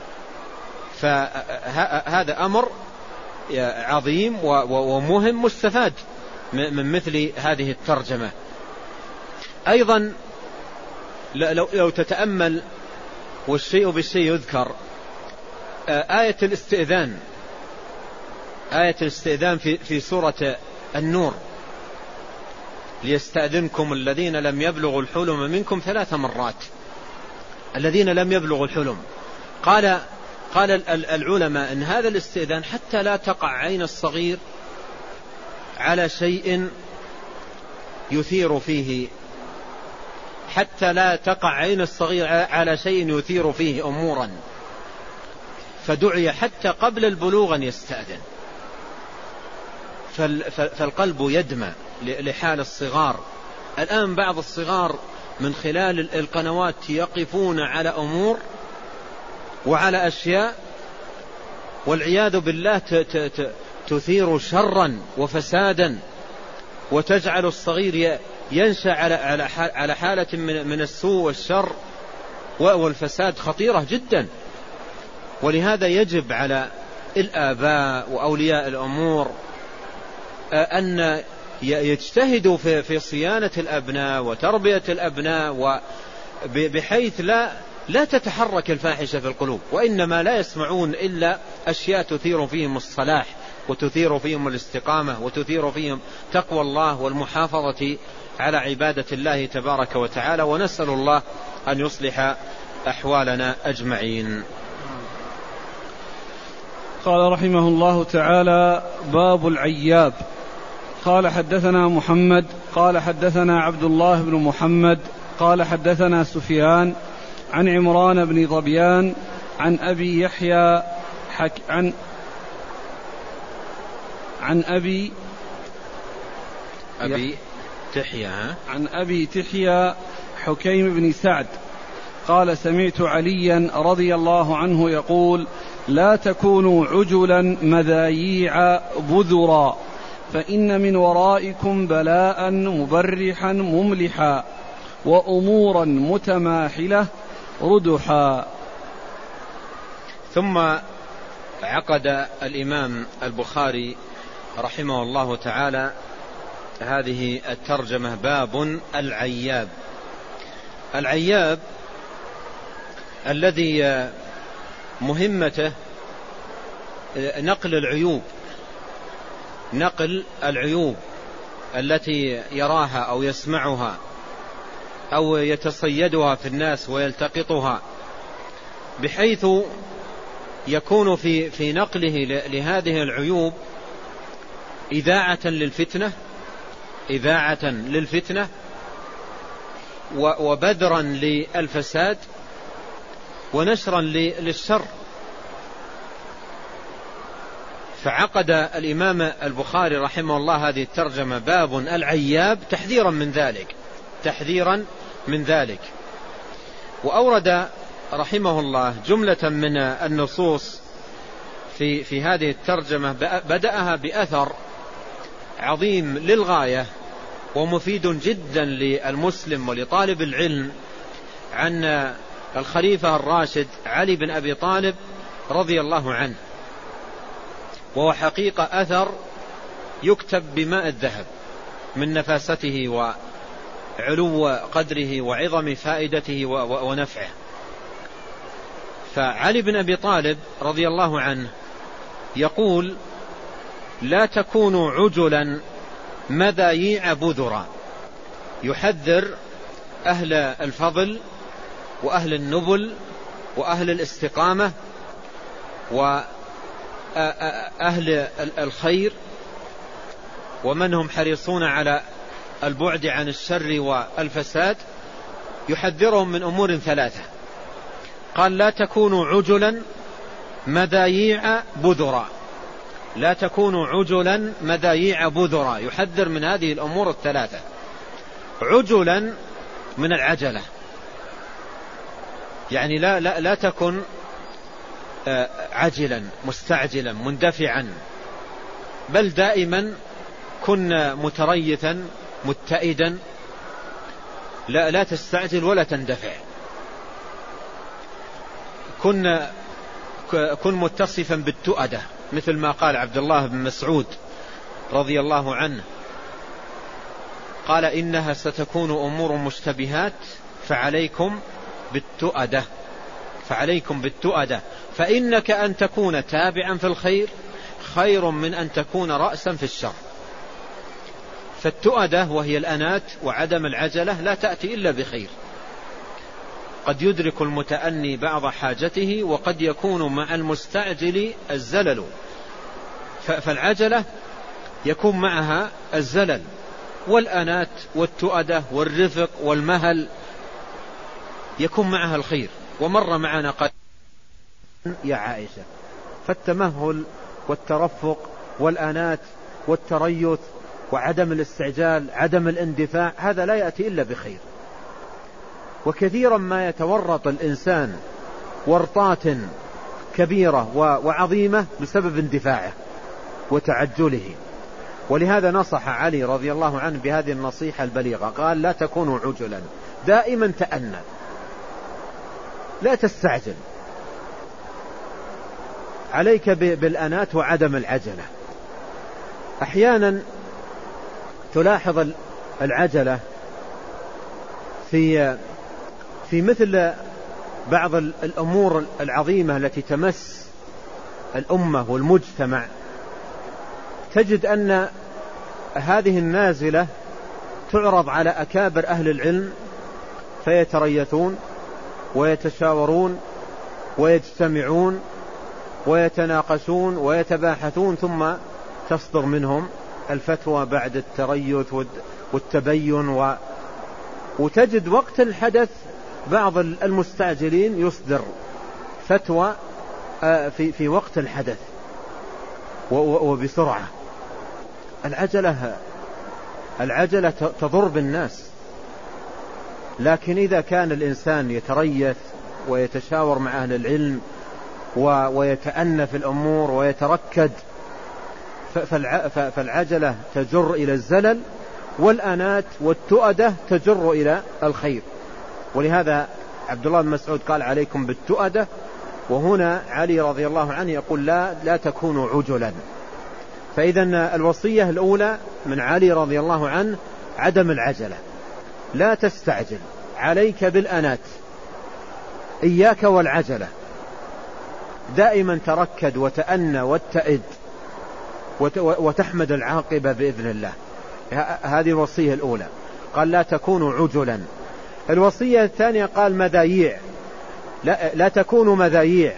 فهذا أمر عظيم ومهم مستفاد من مثل هذه الترجمة. أيضا لو تتأمل والشيء بالشيء يذكر، آية الاستئذان آية الاستئذان في في سورة النور: ليستأذنكم الذين لم يبلغوا الحلم منكم ثلاث مرات. الذين لم يبلغوا الحلم، قال قال العلماء إن هذا الاستئذان حتى لا تقع عين الصغير على شيء يثير فيه حتى لا تقع عين الصغير على شيء يثير فيه أمورا، فدعي حتى قبل البلوغ أن يستأذن. فالقلب يدمى لحال الصغار. الآن بعض الصغار من خلال القنوات يقفون على أمور وعلى أشياء والعياذ بالله تثير شرا وفسادا، وتجعل الصغير ينشأ على حالة من السوء والشر والفساد خطيرة جدا. ولهذا يجب على الآباء وأولياء الأمور أن يجتهدوا في صيانة الأبناء وتربية الأبناء، بحيث لا لا تتحرك الفاحشة في القلوب، وإنما لا يسمعون إلا أشياء تثير فيهم الصلاح وتثير فيهم الاستقامة وتثير فيهم تقوى الله والمحافظة على عبادة الله تبارك وتعالى. ونسأل الله أن يصلح أحوالنا أجمعين. قال رحمه الله تعالى: باب العياب. قال حدثنا محمد قال حدثنا عبد الله بن محمد قال حدثنا سفيان عن عمران بن ظبيان عن أبي يحيى حك عن عن أبي أبي تحيا عن أبي تحيا حكيم بن سعد قال: سمعت عليا رضي الله عنه يقول: لا تكونوا عجلا مذاييع بذرا، فإن من ورائكم بلاء مبرحا مملحا وأمورا متماحلة ردحا. ثم عقد الإمام البخاري رحمه الله تعالى هذه الترجمة: باب العياب. العياب الذي مهمته نقل العيوب نقل العيوب التي يراها أو يسمعها أو يتصيدها في الناس ويلتقطها، بحيث يكون في في نقله لهذه العيوب إذاعة للفتنة إذاعة للفتنة وبدرا للفساد ونشرا للشر. فعقد الإمام البخاري رحمه الله هذه الترجمة: باب العياب، تحذيرا من ذلك تحذيرا من ذلك وأورد رحمه الله جملة من النصوص في في هذه الترجمة، بدأها بأثر عظيم للغاية ومفيد جدا للمسلم ولطالب العلم، عن الخليفة الراشد علي بن أبي طالب رضي الله عنه، وهو حقيقة أثر يكتب بماء الذهب من نفاسته وعلو قدره وعظم فائدته ونفعه. فعلي بن أبي طالب رضي الله عنه يقول: لا تكونوا عجلا مذاييع بذرا، يحذر أهل الفضل وأهل النبل وأهل الاستقامة وأهل الخير ومن هم حريصون على البعد عن الشر والفساد، يحذرهم من أمور ثلاثة. قال: لا تكونوا عجلا مذاييع بذرا، لا تكونوا عجلا مذاييع بذرا، يحذر من هذه الأمور الثلاثة. عجلا من العجلة، يعني لا, لا, لا تكن عجلا مستعجلا مندفعا، بل دائما كن متريثا متئدا، لا, لا تستعجل ولا تندفع. كن كن متصفا بالتؤدة، مثل ما قال عبد الله بن مسعود رضي الله عنه، قال إنها ستكون أمور مشتبهات فعليكم بالتؤدة، فعليكم بالتؤدة، فإنك أن تكون تابعا في الخير خير من أن تكون رأسا في الشر. فالتؤدة وهي الأنات وعدم العجلة لا تأتي إلا بخير. قد يدرك المتأني بعض حاجته، وقد يكون مع المستعجل الزلل. فالعجلة يكون معها الزلل، والأنات والتؤدة والرفق والمهل يكون معها الخير. ومر معنا قد يا عائشة، فالتمهل والترفق والأنات والتريث وعدم الاستعجال عدم الاندفاع هذا لا يأتي إلا بخير. وكثيرا ما يتورط الإنسان ورطات كبيرة وعظيمة بسبب اندفاعه وتعجله. ولهذا نصح علي رضي الله عنه بهذه النصيحة البليغة، قال لا تكونوا عجلا، دائما تأنى، لا تستعجل، عليك بالأنات وعدم العجلة. أحيانا تلاحظ العجلة في في مثل بعض الأمور العظيمة التي تمس الأمة والمجتمع، تجد أن هذه النازلة تعرض على أكابر أهل العلم فيتريثون ويتشاورون ويجتمعون ويتناقشون ويتباحثون، ثم تصدر منهم الفتوى بعد التريث والتبين و... وتجد وقت الحدث بعض المستعجلين يصدر فتوى في في وقت الحدث وبسرعة. العجلة العجلة تضر بالناس. لكن إذا كان الإنسان يتريث ويتشاور مع أهل العلم ويتأنى في الأمور ويتركد، فالعجلة تجر إلى الزلل، والأنات والتؤدة تجر إلى الخير. ولهذا عبد الله بن مسعود قال عليكم بالتؤدة، وهنا علي رضي الله عنه يقول لا لا تكونوا عجلا. فإذا الوصية الأولى من علي رضي الله عنه عدم العجلة، لا تستعجل، عليك بالأنات، إياك والعجلة، دائما تركد وتأنى واتئد وتحمد العاقبة بإذن الله. هذه الوصية الأولى، قال لا تكونوا عجلا. الوصية الثانية قال مذايع، لا, لا تكونوا مذايع.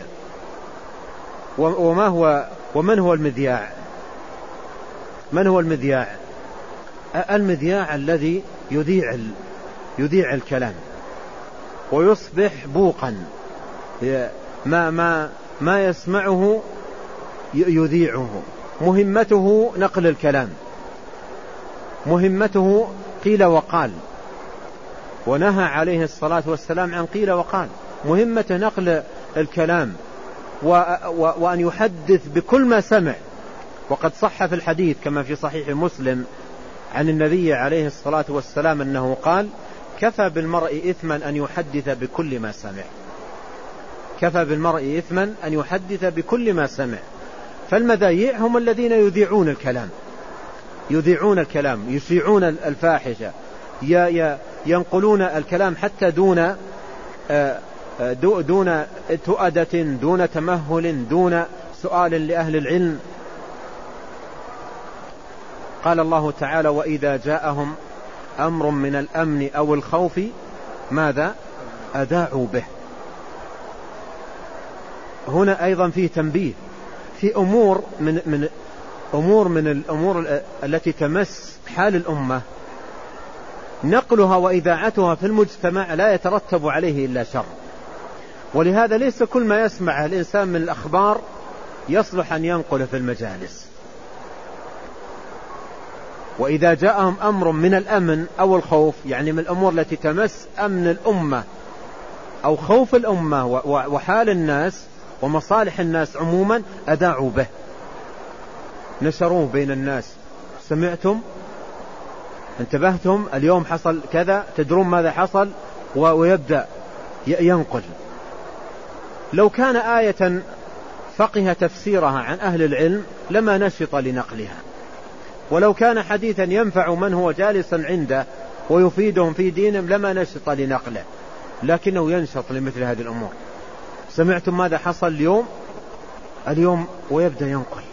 وما هو ومن هو المذياع؟ من هو المذياع؟ المذياع الذي يذيع يذيع الكلام ويصبح بوقا، ما ما ما يسمعه يذيعه، مهمته نقل الكلام، مهمته قيل وقال. ونهى عليه الصلاة والسلام عن قيل وقال، مهمته نقل الكلام وأن يحدث بكل ما سمع. وقد صح في الحديث كما في صحيح مسلم عن النبي عليه الصلاة والسلام أنه قال كفى بالمرء إثما أن يحدث بكل ما سمع، كفى بالمرء إثما أن يحدث بكل ما سمع. فالمذايع هم الذين يذيعون الكلام، يذيعون الكلام، يشيعون الفاحشة، ينقلون الكلام حتى دون دون تؤدة، دون تمهل، دون سؤال لأهل العلم. قال الله تعالى وإذا جاءهم أمر من الأمن أو الخوف ماذا أذاعوا به. هنا أيضا فيه تنبيه في أمور من من أمور من الأمور التي تمس حال الأمة، نقلها وإذاعتها في المجتمع لا يترتب عليه إلا شر. ولهذا ليس كل ما يسمع الإنسان من الأخبار يصلح أن ينقل في المجالس. وإذا جاءهم أمر من الأمن أو الخوف، يعني من الأمور التي تمس أمن الأمة أو خوف الأمة وحال الناس ومصالح الناس عموما، أذاعوا به، نشروه بين الناس. سمعتم؟ انتبهتم؟ اليوم حصل كذا، تدرون ماذا حصل؟ ويبدأ ينقل. لو كان آية فقه تفسيرها عن أهل العلم لما نشط لنقلها، ولو كان حديثا ينفع من هو جالس عنده ويفيدهم في دينهم لما نشط لنقله، لكنه ينشط لمثل هذه الأمور. سمعتم ماذا حصل اليوم اليوم ويبدأ ينقل.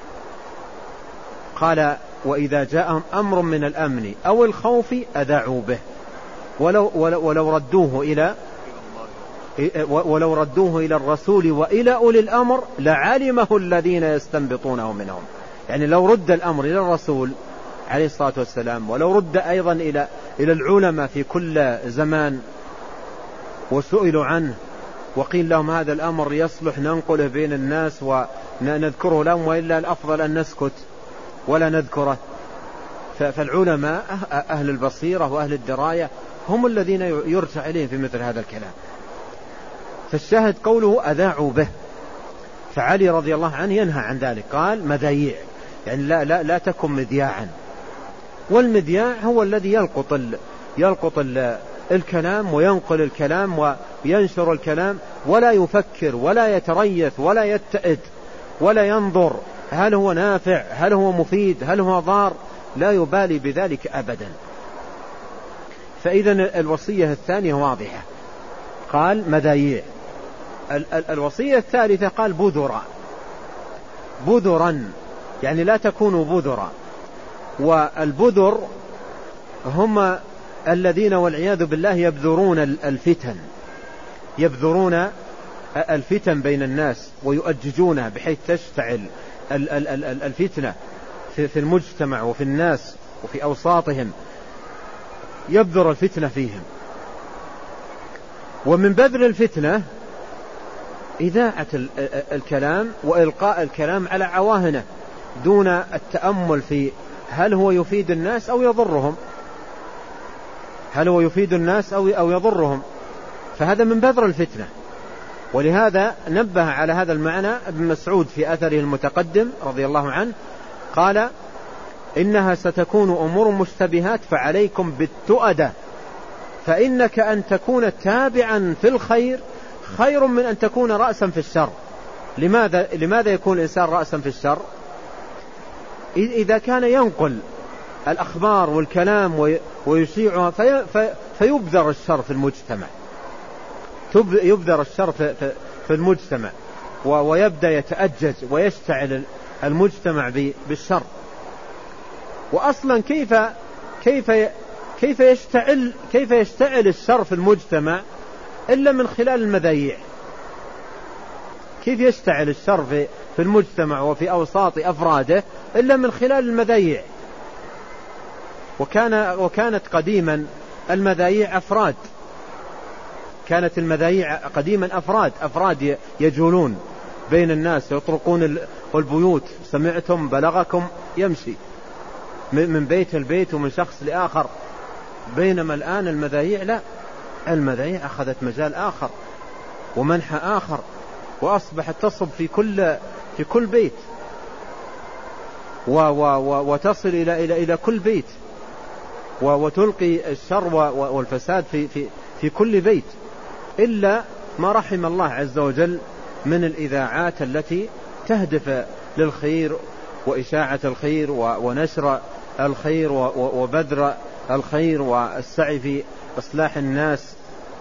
قال وإذا جاءهم أمر من الأمن أو الخوف أذاعوا به ولو, ولو, ولو ردوه إلى ولو ردوه إلى الرسول وإلى أولي الأمر لعلمه الذين يستنبطونه منهم. يعني لو رد الأمر إلى الرسول عليه الصلاة والسلام، ولو رد أيضا إلى إلى العلماء في كل زمان وسئلوا عنه وقيل لهم هذا الأمر يصلح ننقله بين الناس ونذكره لهم، وإلا الأفضل أن نسكت ولا نذكره. فالعلماء أهل البصيرة وأهل الدراية هم الذين يرجع إليهم في مثل هذا الكلام. فالشاهد قوله أذاعوا به، فعلي رضي الله عنه ينهى عن ذلك، قال مذايع، يعني لا, لا, لا تكن مذياعا. والمذياع هو الذي يلقط, ال يلقط ال الكلام وينقل الكلام وينشر الكلام ولا يفكر ولا يتريث ولا يتئد ولا ينظر هل هو نافع هل هو مفيد هل هو ضار، لا يبالي بذلك أبدا. فإذا الوصية الثانية واضحة، قال مذايع. ال ال الوصية الثالثة قال بذرا، بذرا يعني لا تكونوا بذرا. والبذر هم الذين والعياذ بالله يبذرون الفتن، يبذرون الفتن بين الناس ويؤججونها بحيث تشتعل الفتنة في المجتمع وفي الناس وفي أوساطهم، يبذر الفتنة فيهم. ومن بذر الفتنة إذاعة الكلام وإلقاء الكلام على عواهنه دون التأمل في هل هو يفيد الناس أو يضرهم، هل هو يفيد الناس أو أو يضرهم، فهذا من بذر الفتنة. ولهذا نبه على هذا المعنى ابن مسعود في أثره المتقدم رضي الله عنه، قال إنها ستكون أمور مشتبهات فعليكم بالتؤدة، فإنك أن تكون تابعا في الخير خير من أن تكون رأسا في الشر. لماذا, لماذا يكون الإنسان رأسا في الشر؟ إذا كان ينقل الأخبار والكلام ويشيعها في فيبذر الشر في المجتمع، يبذر الشر في المجتمع ويبدأ يتأجج ويشتعل المجتمع بالشر. وأصلا كيف كيف كيف يشتعل كيف يشتعل الشر في المجتمع إلا من خلال المذايع؟ كيف يشتعل الشر في في المجتمع وفي أوساط أفراده إلا من خلال المذايع؟ وكان وكانت قديما المذايع أفراد، كانت المذايع قديما أفراد أفراد يجولون بين الناس يطرقون البيوت، سمعتم بلغكم، يمشي من بيت البيت ومن شخص لآخر. بينما الآن المذايع لا، المذايع أخذت مجال آخر ومنحى آخر، وأصبحت تصب في كل في كل بيت و و و وتصل إلى إلى إلى كل بيت وتلقي الشر والفساد في في في كل بيت، إلا ما رحم الله عز وجل من الإذاعات التي تهدف للخير وإشاعة الخير ونشر الخير وبذر الخير والسعي في إصلاح الناس.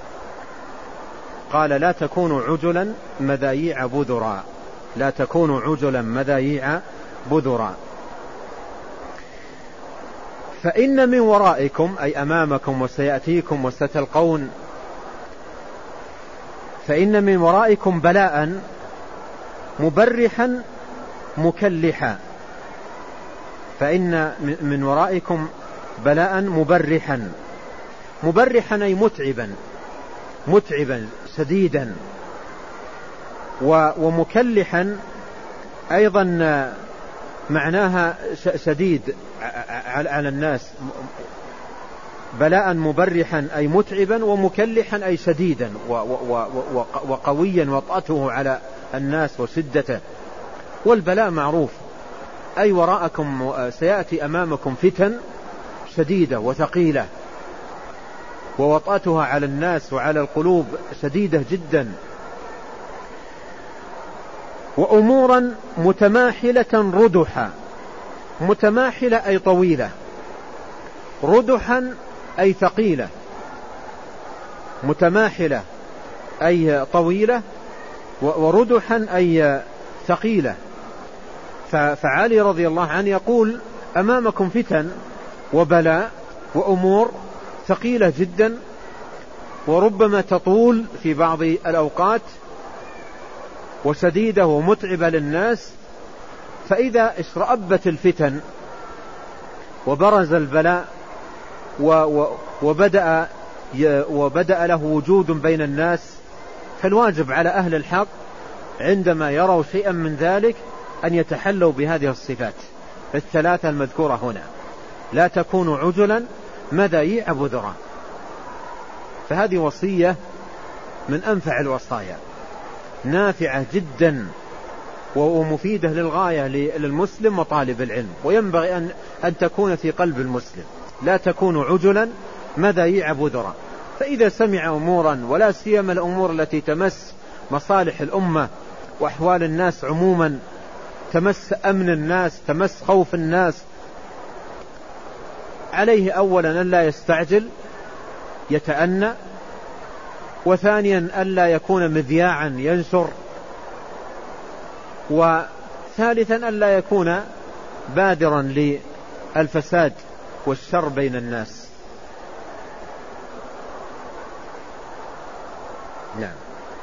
قال لا تكونوا عجلا مذايع بذرا، لا تكونوا عجلا مذايع بذرا، فإن من ورائكم أي أمامكم وسيأتيكم وستلقون، فإن من ورائكم بلاء مبرحا مكلحا، فإن من ورائكم بلاء مبرحا، مبرحا أي متعبا متعبا شديدا، ومكلحا أيضا معناها شديد على الناس. بلاء مبرحا أي متعبا، ومكلحا أي شديدا وقويا وطأته على الناس وشدته. والبلاء معروف، أي وراءكم سيأتي أمامكم فتن شديدة وثقيلة ووطأتها على الناس وعلى القلوب شديدة جدا. وأمورا متماحلة ردحا. متماحلة أي طويلة، ردحا أي ثقيلة. متماحلة أي طويلة، وردحا أي ثقيلة. فعلي رضي الله عنه يقول أمامكم فتن وبلاء وأمور ثقيلة جدا، وربما تطول في بعض الأوقات وشديدة ومتعبة للناس. فإذا اشرأبت الفتن وبرز البلاء وبدأ, وبدأ له وجود بين الناس، فالواجب على أهل الحق عندما يروا شيئا من ذلك أن يتحلوا بهذه الصفات الثلاثة المذكورة هنا: لا تكونوا عجلا، مذايع بذرا. فهذه وصية من أنفع الوصايا، نافعة جدا ومفيدة للغاية للمسلم وطالب العلم، وينبغي أن, أن تكون في قلب المسلم. لا تكونوا عجلا، مذايع بذرا. فإذا سمع أمورا، ولا سيما الأمور التي تمس مصالح الأمة وأحوال الناس عموما، تمس أمن الناس، تمس خوف الناس، عليه أولا أن لا يستعجل يتأنى، وثانيا أن لا يكون مذياعا ينشر، وثالثا أن لا يكون بادرا للفساد والشر بين الناس. نعم.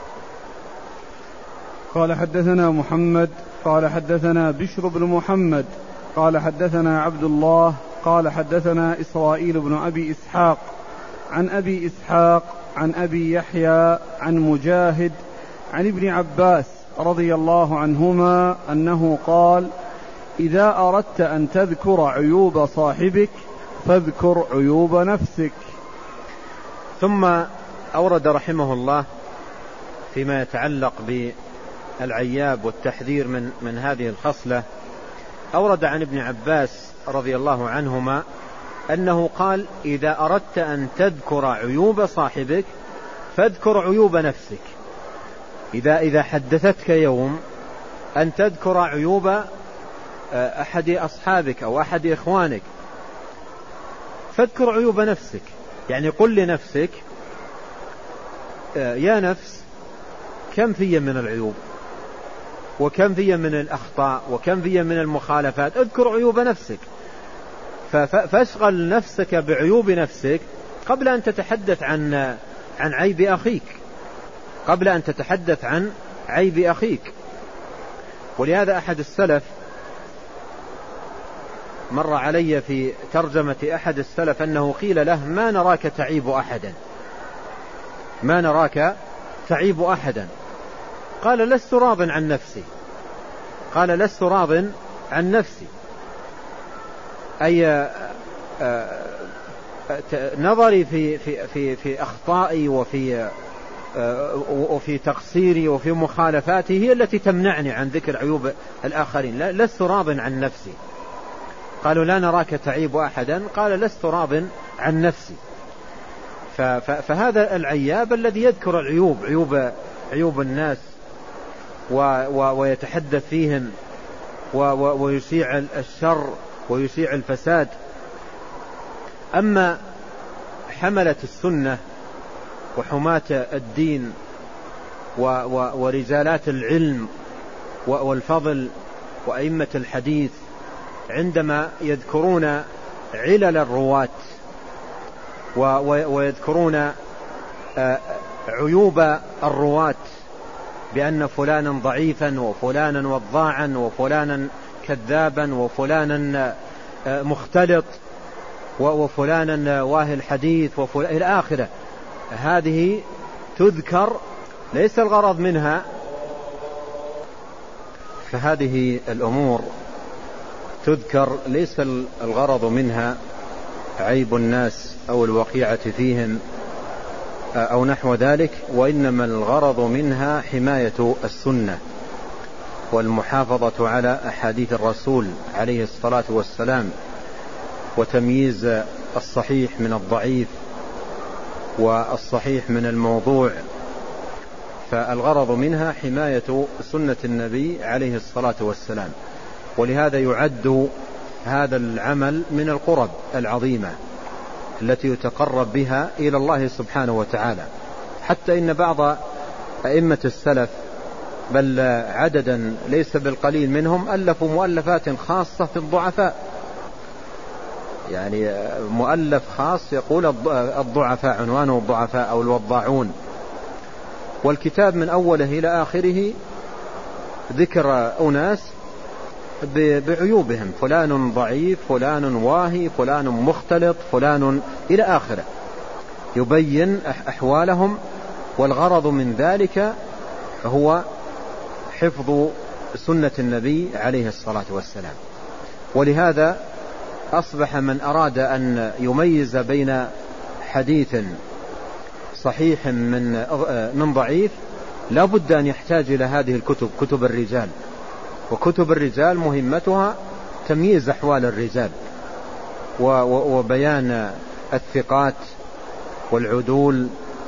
قال حدثنا محمد قال حدثنا بشر بن محمد قال حدثنا عبد الله قال حدثنا إسرائيل بن أبي إسحاق عن أبي إسحاق عن أبي يحيى عن مجاهد عن ابن عباس رضي الله عنهما أنه قال: إذا أردت أن تذكر عيوب صاحبك فاذكر عيوب نفسك. ثم أورد رحمه الله فيما يتعلق بالعياب والتحذير من, من هذه الخصلة، أورد عن ابن عباس رضي الله عنهما أنه قال: إذا أردت أن تذكر عيوب صاحبك فاذكر عيوب نفسك. إذا, إذا حدثتك يوم أن تذكر عيوب أحد أصحابك أو أحد إخوانك، فاذكر عيوب نفسك. يعني قل لنفسك: يا نفس، كم في من العيوب، وكم في من الأخطاء، وكم في من المخالفات. اذكر عيوب نفسك، فاشغل نفسك بعيوب نفسك قبل أن تتحدث عن عن عيب أخيك قبل أن تتحدث عن عيب أخيك. ولهذا أحد السلف مر علي في ترجمة أحد السلف أنه قيل له: ما نراك تعيب أحدا ما نراك تعيب أحدا قال: لست راض عن نفسي قال لست راض عن نفسي أي نظري في, في, في, في أخطائي وفي, وفي تقصيري وفي مخالفاتي هي التي تمنعني عن ذكر عيوب الآخرين، لست راض عن نفسي. قالوا: لا نراك تعيب أحدا قال: لست راض عن نفسي. فهذا العياب الذي يذكر العيوب عيوب, عيوب الناس ويتحدث فيهم ويشيع الشر ويشيع الفساد. أما حملة السنة وحماة الدين ورجالات العلم والفضل وأئمة الحديث، عندما يذكرون علل الرواة ويذكرون عيوب الرواة بأن فلانا ضعيفا وفلانا وضاعا وفلانا كذابا وفلانا مختلط وفلانا واهي الحديث وفلان إلى آخره، هذه تذكر ليس الغرض منها. فهذه الأمور تذكر ليس الغرض منها عيب الناس أو الوقيعة فيهم أو نحو ذلك، وإنما الغرض منها حماية السنة والمحافظة على أحاديث الرسول عليه الصلاة والسلام، وتمييز الصحيح من الضعيف والصحيح من الموضوع. فالغرض منها حماية سنة النبي عليه الصلاة والسلام، ولهذا يعد هذا العمل من القرب العظيمة التي يتقرب بها إلى الله سبحانه وتعالى. حتى إن بعض أئمة السلف بل عددا ليس بالقليل منهم ألفوا مؤلفات خاصة في الضعفاء، يعني مؤلف خاص يقول الضعفاء، عنوانه الضعفاء أو الوضاعون، والكتاب من أوله إلى آخره ذكر أناس بعيوبهم، فلان ضعيف، فلان واهي، فلان مختلط، فلان إلى آخره، يبين أحوالهم. والغرض من ذلك هو حفظ سنة النبي عليه الصلاة والسلام. ولهذا أصبح من أراد أن يميز بين حديث صحيح من من ضعيف لا بد أن يحتاج إلى هذه الكتب، كتب الرجال. وكتب الرجال مهمتها تمييز أحوال الرجال وبيان الثقات والعدول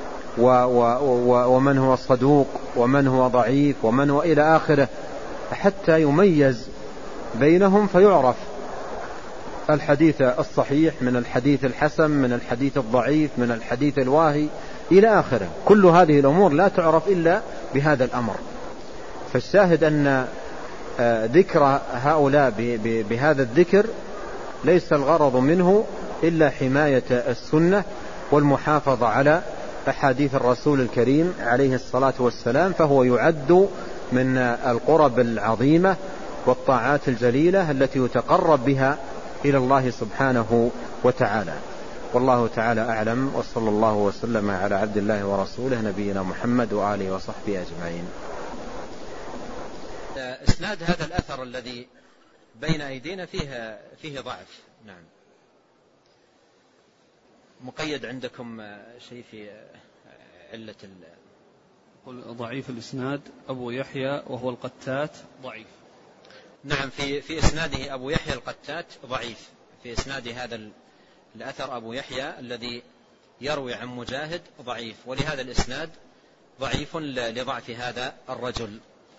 ومن هو الصدوق ومن هو ضعيف ومن هو إلى آخره، حتى يميز بينهم فيعرف الحديث الصحيح من الحديث الحسن، من الحديث الضعيف، من الحديث الواهي إلى آخره. كل هذه الأمور لا تعرف إلا بهذا الأمر. فالشاهد أن ذكر هؤلاء بهذا الذكر ليس الغرض منه إلا حماية السنة والمحافظة على أحاديث الرسول الكريم عليه الصلاة والسلام، فهو يعد من القرب العظيمة والطاعات الجليلة التي يتقرب بها إلى الله سبحانه وتعالى. والله تعالى أعلم، وصلى الله وسلم على عبد الله ورسوله نبينا محمد وآله وصحبه أجمعين. إسناد هذا الأثر الذي بين أيدينا فيه فيه ضعف. نعم. مقيد عندكم شيء في علة ال... ضعيف الإسناد أبو يحيى وهو القتات ضعيف. نعم، في في إسناده أبو يحيى القتات ضعيف. في إسناد هذا الأثر أبو يحيى الذي يروي عن مجاهد ضعيف، ولهذا الإسناد ضعيف لضعف هذا الرجل.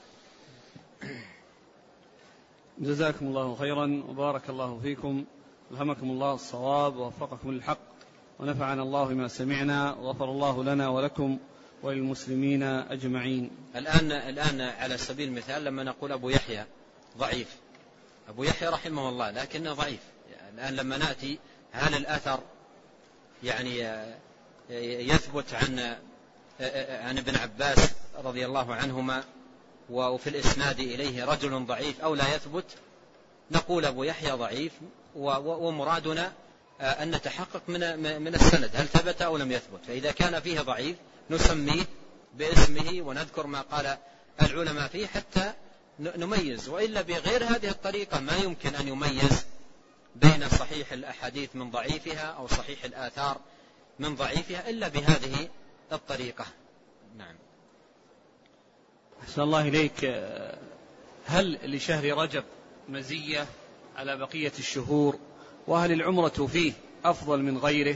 جزاكم الله خيرا وبارك الله فيكم، ألهمكم الله الصواب ووفقكم للحق، ونفعنا الله بما سمعنا، وغفر الله لنا ولكم وللمسلمين أجمعين. الآن الآن على سبيل المثال لما نقول أبو يحيى ضعيف، أبو يحيى رحمه الله لكنه ضعيف، يعني الآن لما نأتي هل الأثر يعني يثبت عن عن ابن عباس رضي الله عنهما وفي الإسناد إليه رجل ضعيف أو لا يثبت؟ نقول أبو يحيى ضعيف، ومرادنا أن نتحقق من من السند هل ثبت أو لم يثبت. فإذا كان فيه ضعيف نسميه باسمه ونذكر ما قال العلماء فيه حتى نميز، وإلا بغير هذه الطريقة ما يمكن أن يميز بين صحيح الأحاديث من ضعيفها أو صحيح الآثار من ضعيفها إلا بهذه الطريقة. نعم. أحسن الله إليك. هل لشهر رجب مزية على بقية الشهور؟ وهل العمرة فيه أفضل من غيره؟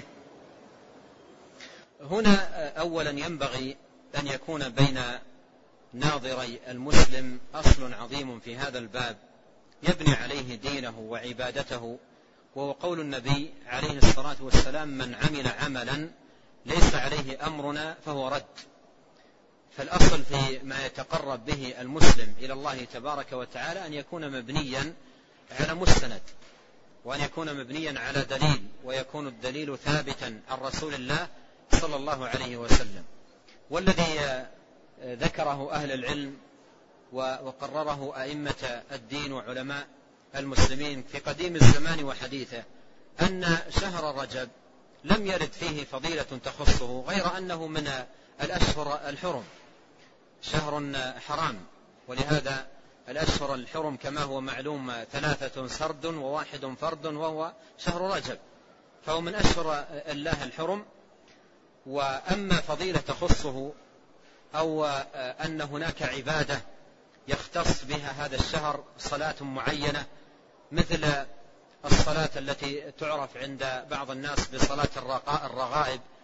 هنا أولا ينبغي أن يكون بين ناظري المسلم أصل عظيم في هذا الباب يبني عليه دينه وعبادته، وهو قول النبي عليه الصلاة والسلام: من عمل عملا ليس عليه أمرنا فهو رد. فالأصل في ما يتقرب به المسلم إلى الله تبارك وتعالى أن يكون مبنيا على مستند، وأن يكون مبنيا على دليل، ويكون الدليل ثابتا عن رسول الله صلى الله عليه وسلم. والذي ذكره أهل العلم وقرره أئمة الدين وعلماء المسلمين في قديم الزمان وحديثه أن شهر رجب لم يرد فيه فضيلة تخصه غير أنه من الأشهر الحرم، شهر حرام. ولهذا الأشهر الحرم كما هو معلوم ثلاثة سرد وواحد فرد وهو شهر رجب، فهو من أشهر الله الحرم. وأما فضيلة تخصه أو أن هناك عبادة يختص بها هذا الشهر صلاة معينة مثل الصلاة التي تعرف عند بعض الناس بصلاة الرغائب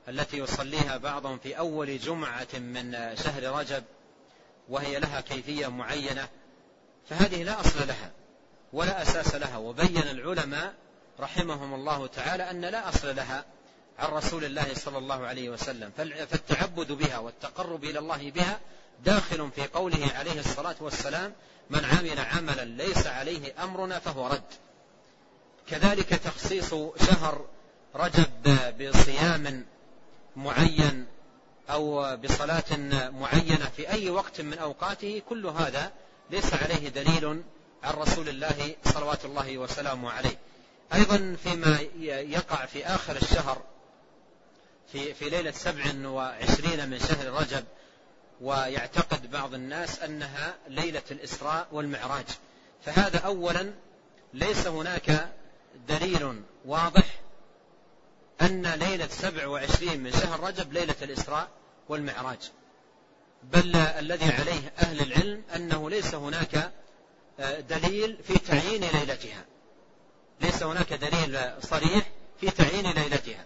التي يصليها بعضهم في أول جمعة من شهر رجب وهي لها كيفية معينة، فهذه لا أصل لها ولا أساس لها. وبين العلماء رحمهم الله تعالى أن لا أصل لها عن رسول الله صلى الله عليه وسلم، فالتعبد بها والتقرب إلى الله بها داخل في قوله عليه الصلاة والسلام: من عمل عملا ليس عليه أمرنا فهو رد. كذلك تخصيص شهر رجب بصيام معين أو بصلاة معينة في أي وقت من أوقاته، كل هذا ليس عليه دليل عن رسول الله صلوات الله وسلامه عليه. أيضا فيما يقع في آخر الشهر في, في ليلة سبع وعشرين من شهر رجب، ويعتقد بعض الناس أنها ليلة الإسراء والمعراج، فهذا أولا ليس هناك دليل واضح أن ليلة سبع وعشرين من شهر رجب ليلة الإسراء والمعراج، بل الذي عليه أهل العلم أنه ليس هناك دليل في تعيين ليلتها، ليس هناك دليل صريح في تعيين ليلتها،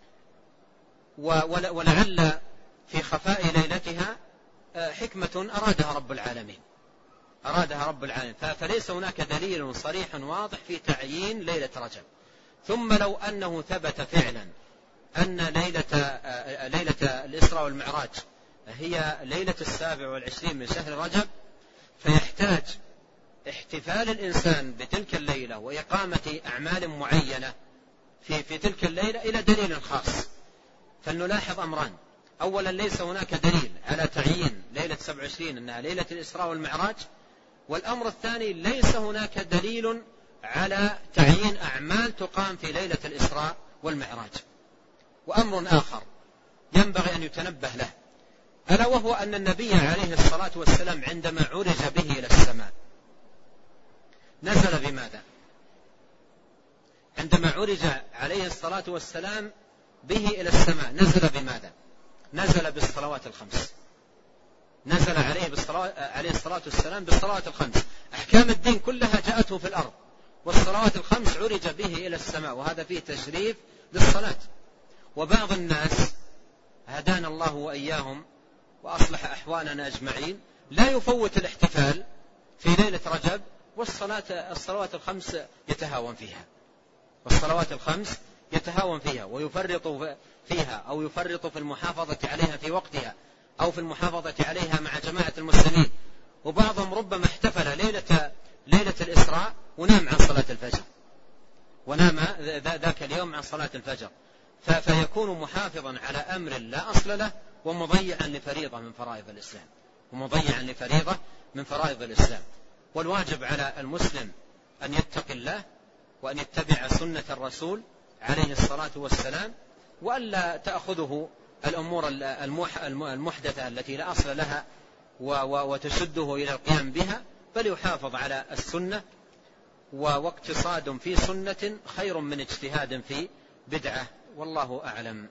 ولعل في خفاء ليلتها حكمة أرادها رب العالمين أرادها رب العالمين فليس هناك دليل صريح واضح في تعيين ليلة رجب. ثم لو أنه ثبت فعلا أن ليلة, ليلة الإسراء والمعراج هي ليلة السابع والعشرين من شهر رجب، فيحتاج احتفال الإنسان بتلك الليلة وإقامة أعمال معينة في, في تلك الليلة إلى دليل خاص. فلنلاحظ أمران: أولا ليس هناك دليل على تعيين ليلة سبع وعشرين أنها ليلة الإسراء والمعراج، والأمر الثاني ليس هناك دليل على تعيين أعمال تقام في ليلة الإسراء والمعراج. وأمر آخر ينبغي أن يتنبه له، ألا وهو أن النبي عليه الصلاة والسلام عندما عرج به إلى السماء نزل بماذا؟ عندما عرج عليه الصلاة والسلام به إلى السماء نزل بماذا؟ نزل بالصلوات الخمس، نزل عليه, عليه الصلاة والسلام بالصلوات الخمس. أحكام الدين كلها جاءته في الأرض، والصلوات الخمس عرج به إلى السماء، وهذا فيه تشريف للصلاة. وبعض الناس هدانا الله وإياهم وأصلح أحوالنا أجمعين لا يفوت الاحتفال في ليلة رجب والصلاة الصلوات الخمس يتهاون فيها والصلوات الخمس يتهاون فيها ويفرط فيها أو يفرط في المحافظة عليها في وقتها أو في المحافظة عليها مع جماعة المسلمين. وبعضهم ربما احتفل ليلة, ليلة الإسراء ونام عن صلاة الفجر، ونام ذاك اليوم عن صلاة الفجر، فيكون محافظا على أمر لا أصل له ومضيعا لفريضة من فرائض الإسلام ومضيعا لفريضة من فرائض الإسلام. والواجب على المسلم أن يتقي الله وأن يتبع سنة الرسول عليه الصلاة والسلام، وألا تأخذه الأمور المحدثة التي لا أصل لها وتشده إلى القيام بها، بل يحافظ على السنة، واقتصاد في سنة خير من اجتهاد في بدعة، والله أعلم.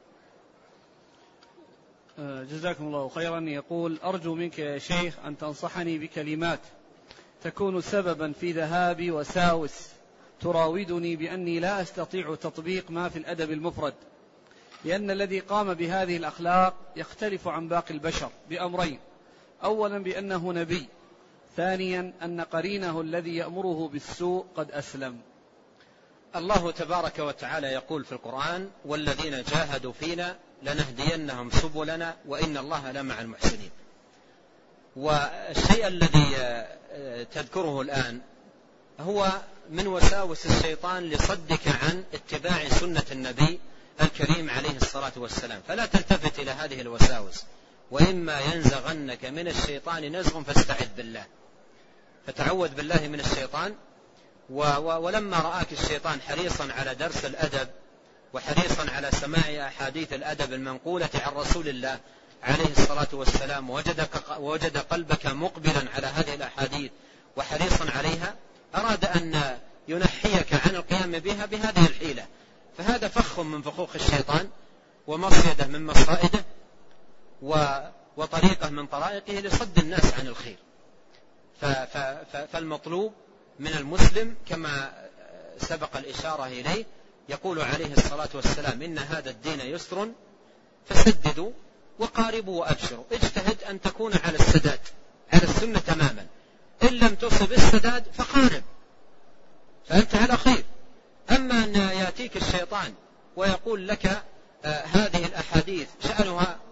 جزاكم الله خيرا. يقول: أرجو منك يا شيخ أن تنصحني بكلمات تكون سببا في ذهاب وساوس تراودني بأني لا أستطيع تطبيق ما في الأدب المفرد، لأن الذي قام بهذه الأخلاق يختلف عن باقي البشر بأمرين: أولا بأنه نبي، ثانيا أن قرينه الذي يأمره بالسوء قد أسلم. الله تبارك وتعالى يقول في القرآن: والذين جاهدوا فينا لنهدينهم سبلنا وإن الله لمع المحسنين. والشيء الذي تذكره الآن هو من وساوس الشيطان لصدك عن اتباع سنة النبي الكريم عليه الصلاة والسلام، فلا تلتفت إلى هذه الوساوس، وإما ينزغنك من الشيطان نزغ فاستعذ بالله، فتعوذ بالله من الشيطان. ولما رآك الشيطان حريصا على درس الأدب وحريصا على سماع أحاديث الأدب المنقولة عن رسول الله عليه الصلاة والسلام، ووجد قلبك مقبلا على هذه الأحاديث وحريصا عليها، أراد أن ينحيك عن القيام بها بهذه الحيلة. فهذا فخ من فخوخ الشيطان ومصيدة من مصائده وطريقة من طرائقه لصد الناس عن الخير. فالمطلوب من المسلم كما سبق الإشارة إليه، يقول عليه الصلاة والسلام: إن هذا الدين يسر فسددوا وقاربوا وأبشروا، اجتهد أن تكون على السداد، على السنة تماما، إن لم تصب السداد فقارب، فأنت على خير. أما أن يأتيك الشيطان ويقول لك آه هذه الأحاديث شأنها